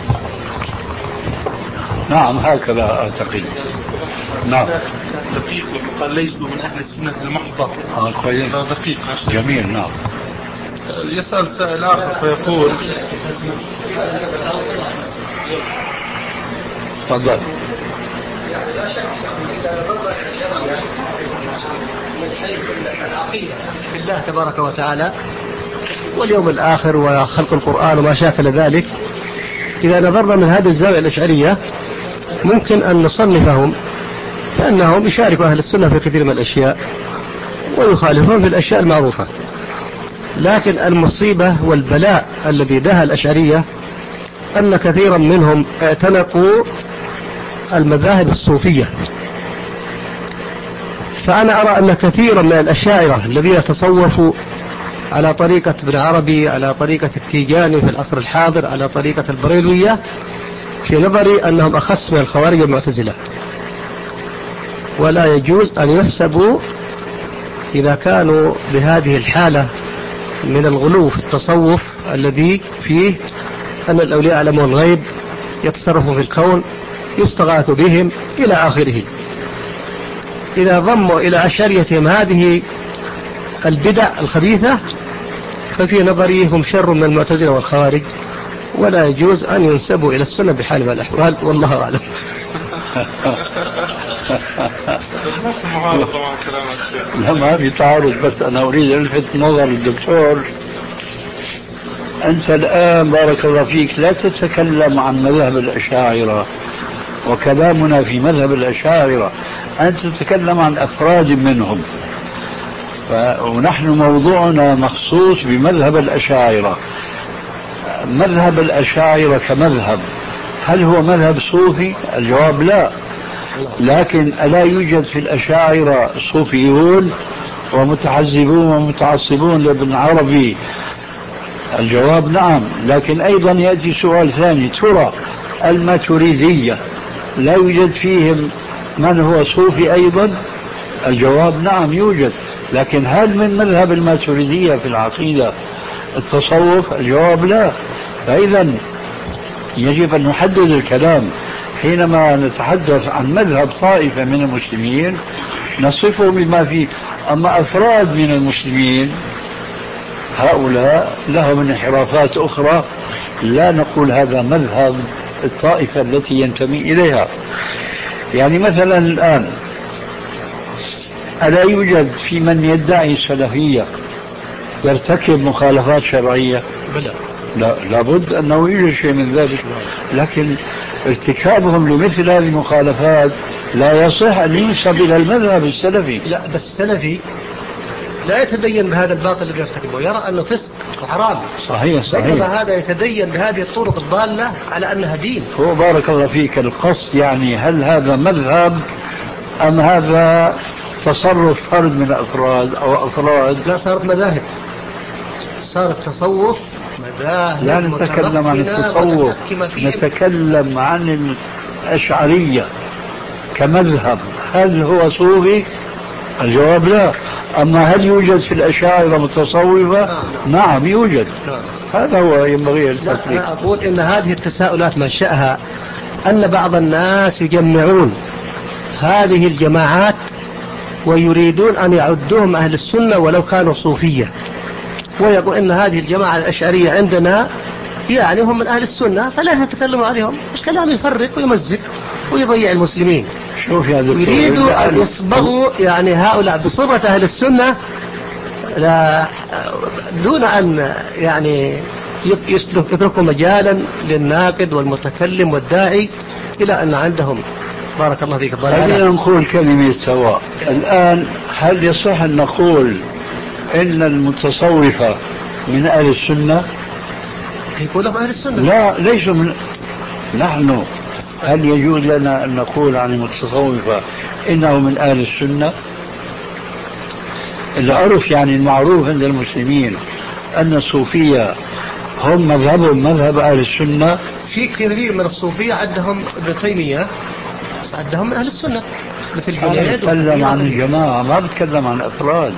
Speaker 3: نعم هكذا أعتقد. نعم.
Speaker 6: دقيق قال ليسوا من أهل السنة المحضة.
Speaker 3: آه كويس.
Speaker 6: دقيق.
Speaker 3: جميل. نعم.
Speaker 6: يسأل سائل آخر فيقول
Speaker 3: تفضل.
Speaker 4: يعني لا شك إذا نظرنا إلى الشرع من حيث العقيدة بالله تبارك وتعالى واليوم الآخر وخلق القرآن وما شاكل ذلك، إذا نظرنا من هذه الزاوية الأشعرية ممكن أن نصنفهم لأنهم يشاركوا أهل السنة في كثير من الأشياء ويخالفون في الأشياء المعروفة. لكن المصيبة والبلاء الذي دها الأشعرية أن كثيرا منهم اعتنقوا المذاهب الصوفية. فأنا أرى أن كثيرا من الأشاعرة الذين تصوفوا على طريقة ابن عربي، على طريقة التيجاني في العصر الحاضر، على طريقة البريلوية، في نظري أنهم أخص من الخوارج والمعتزلة، ولا يجوز أن يحسبوا إذا كانوا بهذه الحالة من الغلو في التصوف الذي فيه أن الأولياء يعلمون الغيب، يتصرفوا في الكون، يستغاث بهم إلى آخره. إذا ضموا إلى أشعريتهم هذه البدع الخبيثة ففي نظري هم شر من المعتزلة والخوارج، ولا يجوز أن ينسبوا إلى السنة بحال من الأحوال، والله أعلم.
Speaker 3: لا ما في تعارض، بس أنا أريد ألفت نظر الدكتور. أنت الآن بارك الله فيك لا تتكلم عن مذهب الأشاعرة وكلامنا في مذهب الأشاعرة، أنت تتكلم عن أفراد منهم، ونحن موضوعنا مخصوص بمذهب الأشاعرة. مذهب الأشاعرة كمذهب هل هو مذهب صوفي؟ الجواب لا. لكن ألا يوجد في الأشاعرة صوفيون ومتحزبون ومتعصبون لابن عربي؟ الجواب نعم. لكن أيضا يأتي سؤال ثاني، ترى الماتريدية لا يوجد فيهم من هو صوفي أيضا؟ الجواب نعم يوجد. لكن هل من مذهب الماتريدية في العقيدة التصوف؟ الجواب لا. فإذا يجب أن نحدد الكلام. حينما نتحدث عن مذهب طائفة من المسلمين نصفه بما فيه. أما أفراد من المسلمين هؤلاء لهم انحرافات أخرى، لا نقول هذا مذهب الطائفة التي ينتمي إليها. يعني مثلا الآن ألا يوجد في من يدعي السلفية يرتكب مخالفات شرعية؟
Speaker 4: بلى.
Speaker 3: لا، لابد أنه يوجد شيء من ذلك. لكن ارتكابهم لمثل هذه المخالفات لا يصح أن ينسب إلى المذهب السلفي.
Speaker 4: لا، بس السلفي لا يتدين بهذا الباطل الذي يرتكبه، يرى أنه فسق وحرام.
Speaker 3: صحيح صحيح.
Speaker 4: بينما هذا يتدين بهذه الطرق الضالة على أنها دين.
Speaker 3: هو بارك الله فيك القصد يعني هل هذا مذهب أم هذا تصرف فرد من الأفراد أو أفراد؟
Speaker 4: لا، صارت مذاهب، صار التصوف مذاهب.
Speaker 3: لا نتكلم عن التصوف، نتكلم عن الأشعرية كمذهب. هل هو صوفي؟ الجواب لا. أما هل يوجد في الأشاعرة متصوفة؟
Speaker 4: نعم,
Speaker 3: نعم يوجد.
Speaker 4: نعم.
Speaker 3: هذا هو ينبغي التفريق.
Speaker 4: أنا أقول إن هذه التساؤلات منشأها أن بعض الناس يجمعون هذه الجماعات ويريدون أن يعدوهم أهل السنة ولو كانوا صوفية، ويقول إن هذه الجماعة الأشعرية عندنا يعني هم من أهل السنة فلا تتكلموا عليهم. الكلام يفرق ويمزق ويضيع المسلمين.
Speaker 3: شوف يا دكتور،
Speaker 4: يريدوا أن يصبغوا يعني هؤلاء بصفة أهل السنة لا دون أن يعني يتركوا مجالا للناقد والمتكلم والداعي إلى أن عندهم بارك الله فيك ضلالة.
Speaker 3: خلينا نقول كلمة سواء. الآن هل يصح أن نقول إن المتصوفة من أهل السنة؟
Speaker 4: يقولوا أهل السنة.
Speaker 3: لا، ليسوا من. نحن هل يجوز لنا أن نقول عن المتصوفة إنه من أهل السنة؟ العرف يعني المعروف عند المسلمين أن الصوفية هم مذهبهم مذهب أهل السنة.
Speaker 4: في كثير من الصوفية عدهم ابن تيمية عدهم من أهل السنة. مثل
Speaker 3: أنا
Speaker 4: جنيد.
Speaker 3: بتكلم عن الجماعة، ما بتكلم عن أفراد.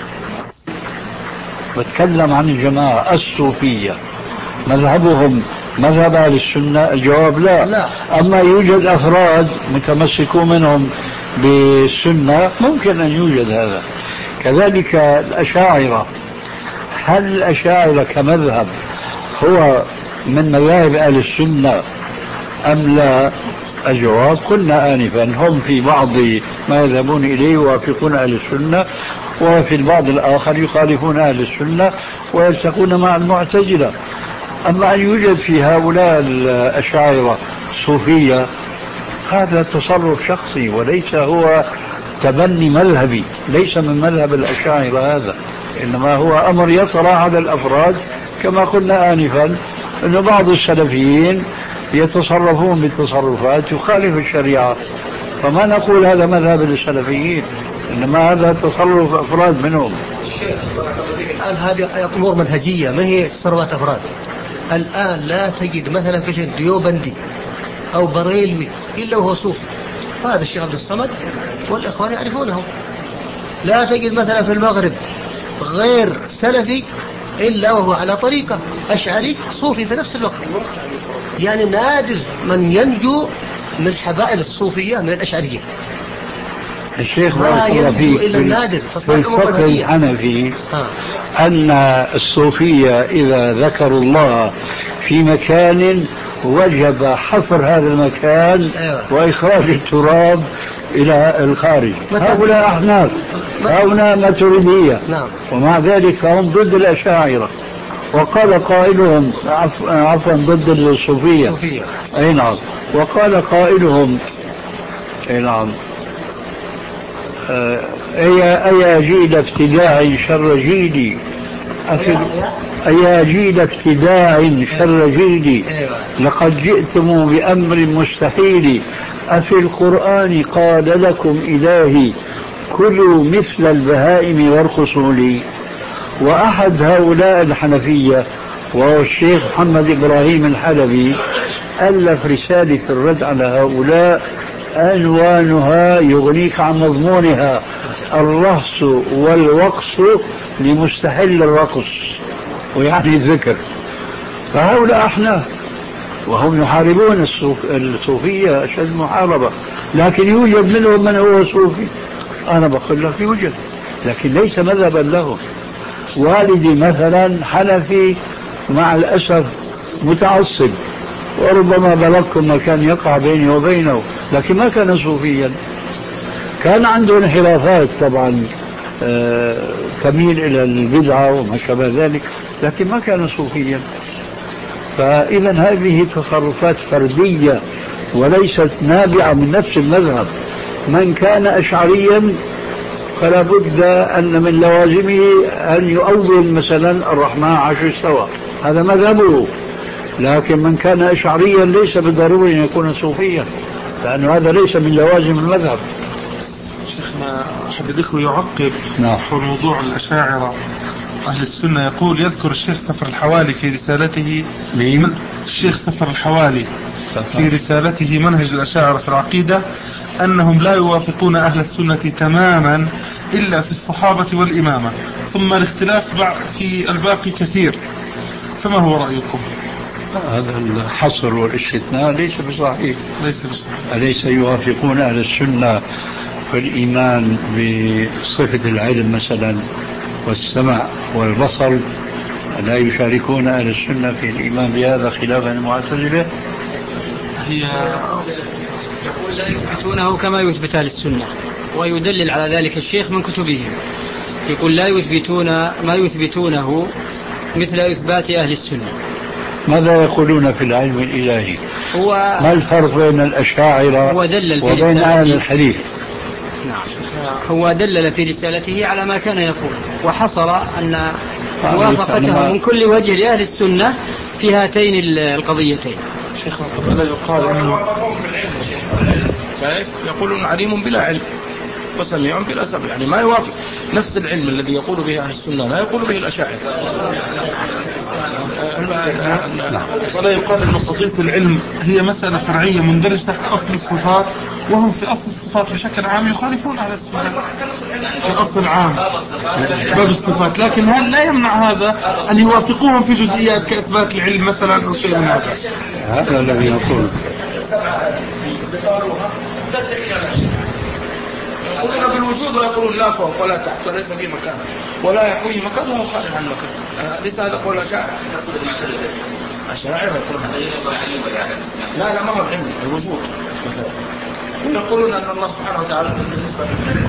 Speaker 3: بتكلم عن الجماعة الصوفية مذهبهم مذهب أهل السنة. الجواب لا.
Speaker 4: لا.
Speaker 3: أما يوجد أفراد متمسكون منهم بالسنة ممكن أن يوجد هذا. كذلك الأشاعرة، هل الأشاعرة كمذهب هو من مذاهب أهل السنة أم لا؟ الجواب قلنا آنفا هم في بعض ما يذهبون إليه يوافقون أهل السنة، وفي البعض الآخر يخالفون أهل السنة ويلتقون مع المعتزلة. أما أن يوجد في هؤلاء الأشاعرة صوفية هذا تصرف شخصي وليس هو تبني مذهبي، ليس من مذهب الأشاعرة هذا، إنما هو أمر يطرأ على الأفراد كما قلنا آنفا أن بعض السلفيين يتصرفون بتصرفات يخالف الشريعة، فما نقول هذا مذهب السلفيين، إنما هذا تصرف أفراد منهم.
Speaker 4: الآن هذه أمور منهجية ما هي تصرفات أفراد. الآن لا تجد مثلا في شيء ديوبندي أو بريلوي إلا وهو صوفي، هذا الشيخ عبد الصمد والإخوان يعرفونه. لا تجد مثلا في المغرب غير سلفي إلا وهو على طريقة أشعري صوفي في نفس الوقت. يعني نادر من ينجو من حبائل الصوفية من الأشعرية.
Speaker 3: الشيخ بارك الله فيك في الفقه الحنفي أن الصوفية إذا ذكروا الله في مكان وجب حفر هذا المكان وإخراج التراب إلى الخارج. هؤلاء أحناف، هؤلاء ماتريدية، ومع ذلك هم ضد الأشاعرة. وقال قائلهم عفوا ضد الصوفية، أي نعم، وقال قائلهم أي نعم أي جيل ابتداع شر جيلي، أي جيل ابتداع شر جيلي لقد جئتم بأمر مستحيل، أفي القرآن قال لكم إلهي كلوا مثل البهائم وارقصوا لي. وأحد هؤلاء الحنفية وهو الشيخ محمد إبراهيم الحلبي ألف رسالة في الرد على هؤلاء عنوانها يغنيك عن مضمونها: الرقص والوقص لمستحل الرقص، ويعني الذكر. فهؤلاء أحناف وهم يحاربون الصوفية أشد محاربة، لكن يوجد منهم من هو صوفي. أنا بقول لك يوجد، لكن ليس مذهبا لهم. والدي مثلا حنفي مع الأسف متعصب، وربما بلغكم ما كان يقع بيني وبينه، لكن ما كان صوفيا. كان عنده انحرافات طبعا آه تميل إلى البدعة وما شابه ذلك، لكن ما كان صوفيا. فإذا هذه تصرفات فردية وليست نابعة من نفس المذهب. من كان أشعريا فلا بد أن من لوازمه أن يؤول مثلا الرحمن عشر استوى، هذا مذهبه. لكن من كان أشعريا ليس بالضروري أن يكون صوفيا، لأن هذا ليس من لوازم المذهب.
Speaker 6: شيخنا أحد الإخوة يعقب
Speaker 3: نعم.
Speaker 6: حول موضوع الأشاعرة أهل السنة، يقول يذكر الشيخ صفر الحوالي في رسالته من الشيخ صفر الحوالي في رسالته منهج الأشاعرة في العقيدة أنهم لا يوافقون أهل السنة تماما إلا في الصحابة والإمامة، ثم الاختلاف في الباقي كثير، فما هو رأيكم؟
Speaker 3: هذا الحصر والاستثناء ليس بصحيح.
Speaker 6: ليس بصحيح.
Speaker 3: أليس يوافقون أهل السنة في الإيمان بصفة العلم مثلا والسمع والبصر؟ لا يشاركون أهل السنة في الإيمان بهذا خلافا المعتزلة؟
Speaker 6: هي
Speaker 1: يقول لا يثبتونه كما يثبت أهل السنة، ويدلل على ذلك الشيخ من كتبهم. يقول لا يثبتون ما يثبتونه مثل إثبات أهل السنة.
Speaker 3: ماذا يقولون في العلم الإلهي؟
Speaker 1: هو
Speaker 3: ما الفرق بين الأشاعرة وبين أهل الحديث؟
Speaker 1: نعم، هو دلل في رسالته على ما كان يقول، وحصر أن موافقته من كل وجه لأهل السنة في هاتين القضيتين.
Speaker 6: شيخ لا يقال انه
Speaker 5: شايف يقولون عليم بلا علم وسميع بلا سمع، يعني ما يوافق نفس العلم الذي يقول به اهل السنه لا يقول به الاشاعره.
Speaker 6: ولا يقال ان قضيه العلم هي مساله فرعيه مندرجه تحت اصل الصفات وهم في أصل الصفات بشكل عام يخالفون أهل السنة في أصل عام باب الصفات، لكن هل لا يمنع هذا أن يوافقوهم في جزئيات كإثبات العلم مثلا أو شيء من هذا؟
Speaker 3: هذا الذي يقول
Speaker 5: يقولون بالوجود ويقولون لا فوق ولا تحت وليس في مكان ولا يحوي مكان وهو خارج عن مكان. ليس هذا قول الأشاعرة؟ الأشاعرة يقولون لا لا ما هو العلم الوجود مثلا، ويقولون أن الله سبحانه وتعالى بالنسبة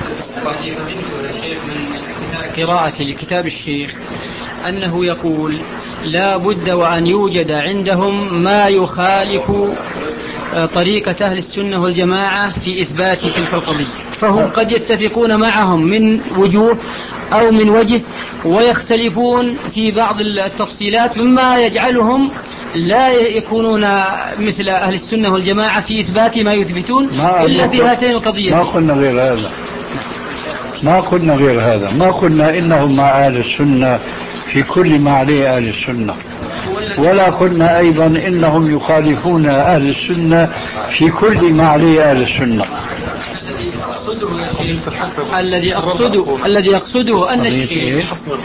Speaker 1: من قراءة لكتاب الشيخ أنه يقول لا بد وأن يوجد عندهم ما يخالف طريقة أهل السنة والجماعة في إثبات تلك القضية، فهم قد يتفقون معهم من وجوه أو من وجه ويختلفون في بعض التفصيلات مما يجعلهم لا يكونون مثل أهل السنة والجماعة في إثبات ما يثبتون إلا في هاتين القضيتين.
Speaker 3: ما قلنا غير هذا ما قلنا غير هذا ما قلنا إنهم مع أهل السنة في كل ما عليه أهل السنة، ولا قلنا أيضا إنهم يخالفون أهل السنة في كل ما عليه أهل السنة.
Speaker 1: الذي أقصده الذي يقصده أن الشيخ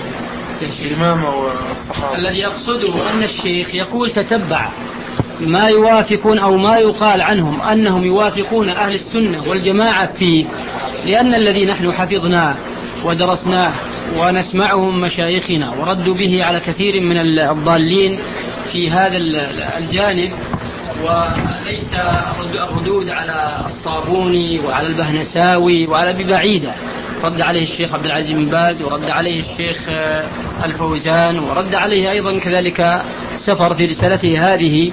Speaker 1: الذي يقصده أن الشيخ يقول تتبع ما يوافقون أو ما يقال عنهم أنهم يوافقون أهل السنة والجماعة فيه، لأن الذي نحن حفظناه ودرسناه ونسمعهم مشايخنا وردوا به على كثير من الضالين في هذا الجانب، وليس الردود على الصابوني وعلى البهنساوي وعلى ببعيدة، رد عليه الشيخ عبد العزيز بن باز ورد عليه الشيخ الفوزان ورد عليه أيضا كذلك سفر في رسالته هذه.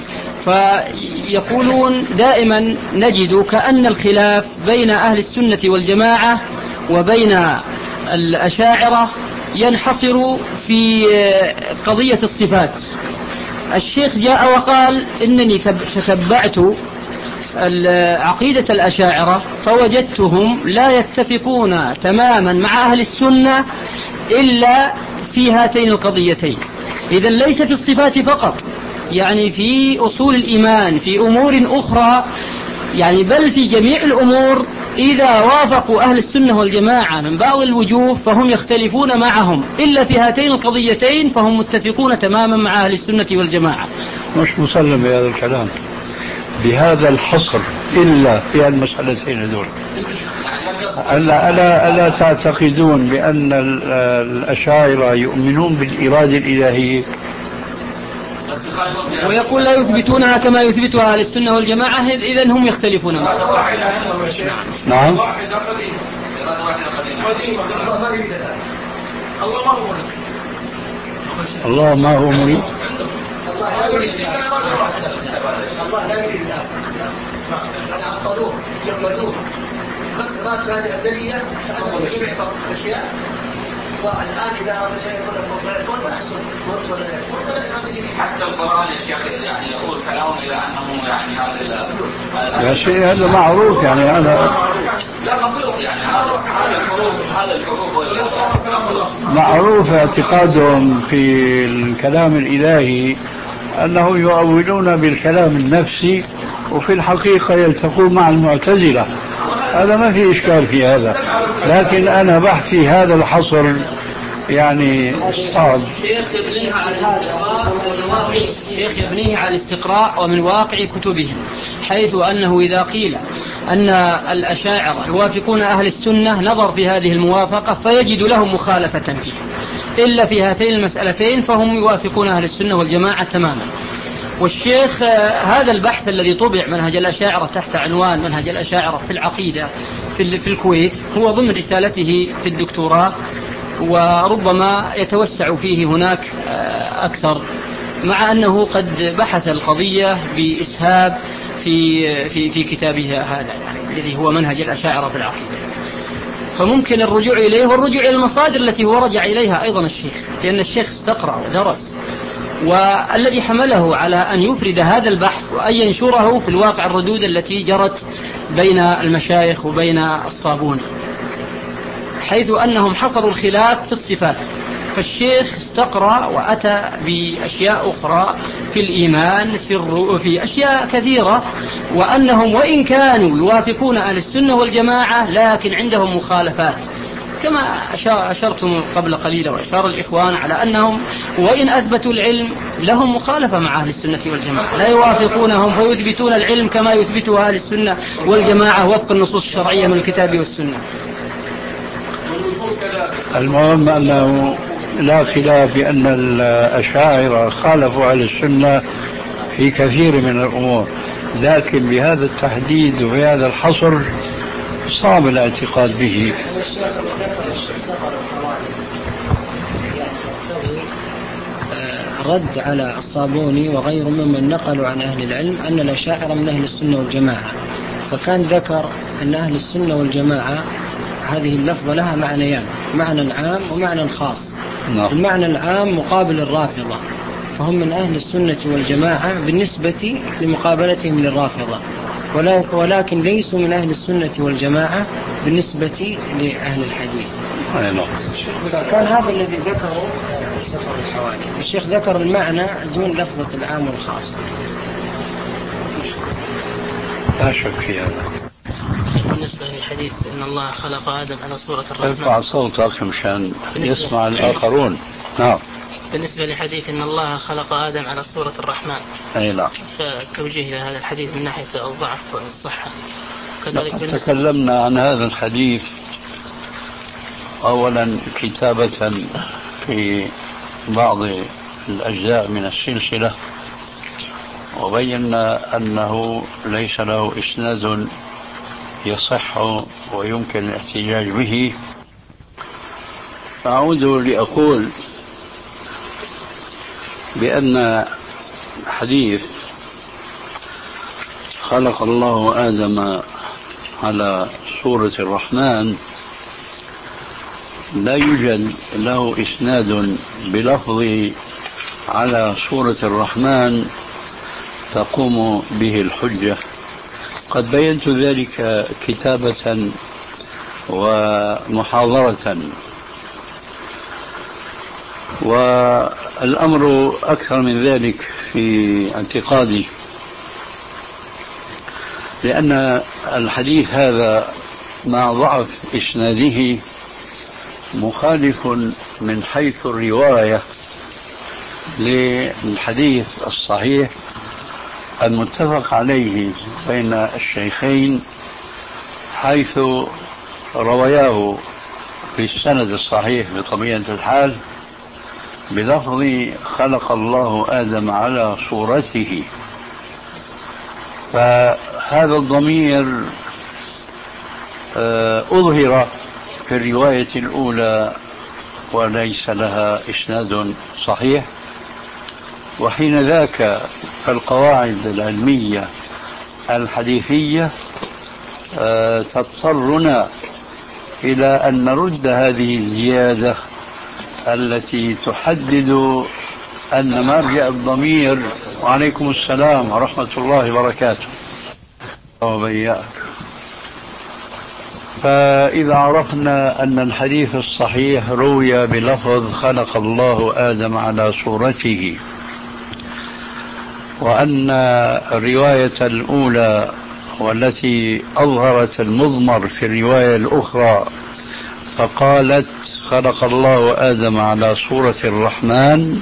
Speaker 1: فيقولون دائما نجد كأن الخلاف بين أهل السنة والجماعة وبين الأشاعرة ينحصر في قضية الصفات. الشيخ جاء وقال إنني تتبعت عقيدة الأشاعرة فوجدتهم لا يتفقون تماما مع أهل السنة إلا في هاتين القضيتين. إذن ليس في الصفات فقط، يعني في أصول الإيمان، في أمور أخرى، يعني بل في جميع الأمور إذا وافقوا أهل السنة والجماعة من بعض الوجوه فهم يختلفون معهم، إلا في هاتين القضيتين فهم متفقون تماما مع أهل السنة والجماعة.
Speaker 3: مش مسلم بهذا الكلام بهذا الحصر إلا في المسألتين دول. ألا, ألا, ألا تعتقدون بأن الأشاعرة يؤمنون بالإرادة الإلهية
Speaker 1: ويقول لا يثبتونها كما يثبتها أهل السنة والجماعة، إذن هم يختلفون معها.
Speaker 3: نعم. الله ما هو مريد.
Speaker 2: الله لا يريد الله لا يريد الآن عطلوه يقبلوه بس إرادة هذه أزلية تأمر بجميع الأشياء، والآن إذا أراد شيء يقول لك لا يكون ولا يحصل ولا يكون ولا إرادة.
Speaker 7: حتى القرآن يا شيخ يعني يقول كلام إلى أنه يعني هذا
Speaker 3: يا شيء هذا معروف، يعني هذا
Speaker 7: لا مفروض يعني هذا الحروف هذا الحروف
Speaker 3: معروف اعتقادهم في الكلام الإلهي أنه يؤولون بالكلام النفسي وفي الحقيقة يلتقون مع المعتزلة. هذا ما في إشكال في هذا، لكن أنا بحثي هذا الحصر يعني صعب.
Speaker 1: الشيخ يبنيه على هذا الشيخ يبنيه على الاستقراء ومن واقع كتبهم، حيث أنه إذا قيل أن الأشاعرة يوافقون أهل السنة نظر في هذه الموافقة فيجد لهم مخالفة فيها، إلا في هاتين المسألتين فهم يوافقون أهل السنة والجماعة تماما. والشيخ هذا البحث الذي طبع منهج الأشاعرة تحت عنوان منهج الأشاعرة في العقيدة في الكويت هو ضمن رسالته في الدكتوراه، وربما يتوسع فيه هناك أكثر، مع أنه قد بحث القضية بإسهاب في في في كتابه هذا يعني الذي هو منهج الأشاعرة في العقيدة. فممكن الرجوع إليه والرجوع إلى المصادر التي هو رجع إليها أيضا الشيخ، لأن الشيخ استقرأ ودرس، والذي حمله على أن يفرد هذا البحث وأن ينشره في الواقع الردود التي جرت بين المشايخ وبين الصابون، حيث أنهم حصروا الخلاف في الصفات. فالشيخ استقرأ وأتى بأشياء أخرى في الإيمان في, الرو... في أشياء كثيرة وأنهم وإن كانوا يوافقون أهل السنة والجماعة لكن عندهم مخالفات، كما أشرتم قبل قليل وأشار الإخوان على أنهم وإن أثبتوا العلم لهم مخالفة مع أهل السنة والجماعة، لا يوافقونهم فيثبتون العلم كما يثبتها أهل السنة والجماعة وفق النصوص الشرعية من الكتاب والسنة.
Speaker 3: المهم أنه لا خلاف بأن الأشاعرة خالفوا أهل السنة في كثير من الأمور، لكن بهذا التحديد وبهذا الحصر صعب الاعتقاد به.
Speaker 8: رد على الصابوني وغيره ممن نقلوا عن أهل العلم أن الأشاعرة من أهل السنة والجماعة، فكان ذكر أن أهل السنة والجماعة هذه اللفظة لها معنيان، معنى عام ومعنى خاص.
Speaker 3: نعم.
Speaker 8: المعنى العام مقابل الرافضة، فهم من أهل السنة والجماعة بالنسبة لمقابلتهم للرافضة، ولكن ليسوا من أهل السنة والجماعة بالنسبة لأهل الحديث. فكان هذا الذي ذكره سفر الحوالي. الشيخ ذكر المعنى دون لفظة العام والخاص.
Speaker 3: لا شك في هذا.
Speaker 9: بالنسبة للحديث إن الله خلق آدم على صورة الرحمن.
Speaker 3: ارفع صوتك مشان يسمع الآخرون. نعم.
Speaker 9: بالنسبة لحديث إن الله خلق آدم على صورة الرحمن.
Speaker 3: أي نعم.
Speaker 9: فالتوجيه إلى هذا الحديث من ناحية الضعف والصحة.
Speaker 3: كذلك تكلمنا عن هذا الحديث أولا كتابة في بعض الأجزاء من السلسلة، وبينا أنه ليس له إسناد يصح ويمكن الاحتجاج به. أعود لأقول بأن حديث خلق الله آدم على صورة الرحمن لا يوجد له إسناد بلفظ على صورة الرحمن تقوم به الحجة. قد بينت ذلك كتابة ومحاضرة، والأمر أكثر من ذلك في اعتقادي، لأن الحديث هذا مع ضعف إسناده مخالف من حيث الرواية للحديث الصحيح المتفق عليه بين الشيخين، حيث رواياه بالسند الصحيح بطبيعة الحال بلفظ خلق الله آدم على صورته. فهذا الضمير أظهر في الرواية الأولى وليس لها إسناد صحيح، وحين ذاك فالقواعد العلمية الحديثية تضطرنا إلى أن نرد هذه الزيادة التي تحدد أن مرجع الضمير. وعليكم السلام ورحمة الله وبركاته. وبياك. فإذا عرفنا أن الحديث الصحيح روي بلفظ خلق الله آدم على صورته، وأن الرواية الأولى والتي أظهرت المضمر في الرواية الأخرى فقالت خلق الله آدم على صورة الرحمن،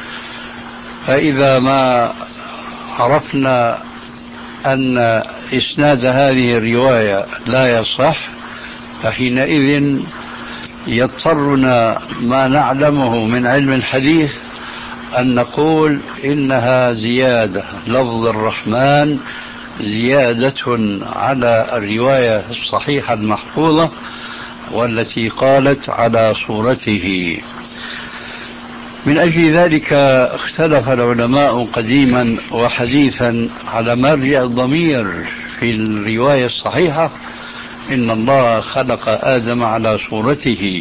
Speaker 3: فإذا ما عرفنا أن إسناد هذه الرواية لا يصح، فحينئذ يضطرنا ما نعلمه من علم الحديث أن نقول إنها زيادة، لفظ الرحمن زيادة على الرواية الصحيحة المحفوظة والتي قالت على صورته. من أجل ذلك اختلف العلماء قديما وحديثا على مرجع الضمير في الرواية الصحيحة إن الله خلق آدم على صورته.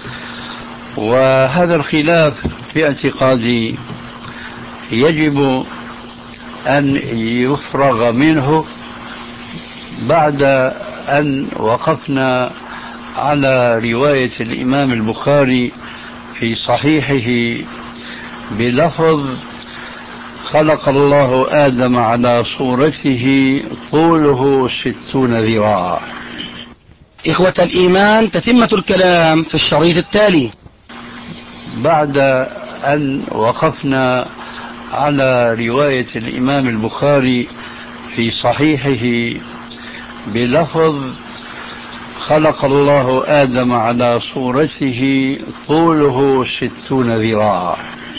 Speaker 3: وهذا الخلاف في اعتقادي يجب أن يفرغ منه بعد أن وقفنا على رواية الإمام البخاري في صحيحه بلفظ خلق الله آدم على صورته طوله ستون ذراع.
Speaker 5: إخوة الإيمان، تتمة الكلام في الشريط التالي.
Speaker 3: بعد أن وقفنا على رواية الإمام البخاري في صحيحه بلفظ خلق الله آدم على صورته طوله ستون ذراع،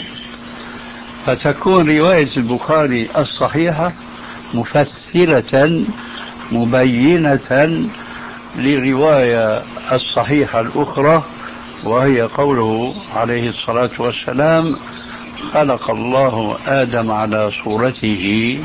Speaker 3: فتكون رواية البخاري الصحيحة مفسرة مبينة للرواية الصحيحة الأخرى، وهي قوله عليه الصلاة والسلام خلق الله آدم على صورته،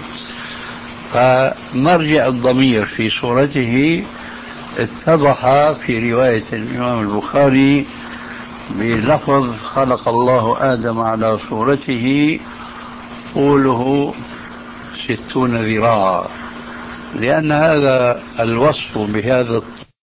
Speaker 3: فمرجع الضمير في صورته اتضح في رواية الإمام البخاري بلفظ خلق الله آدم على صورته طوله ستون ذراع، لأن هذا الوصف بهذا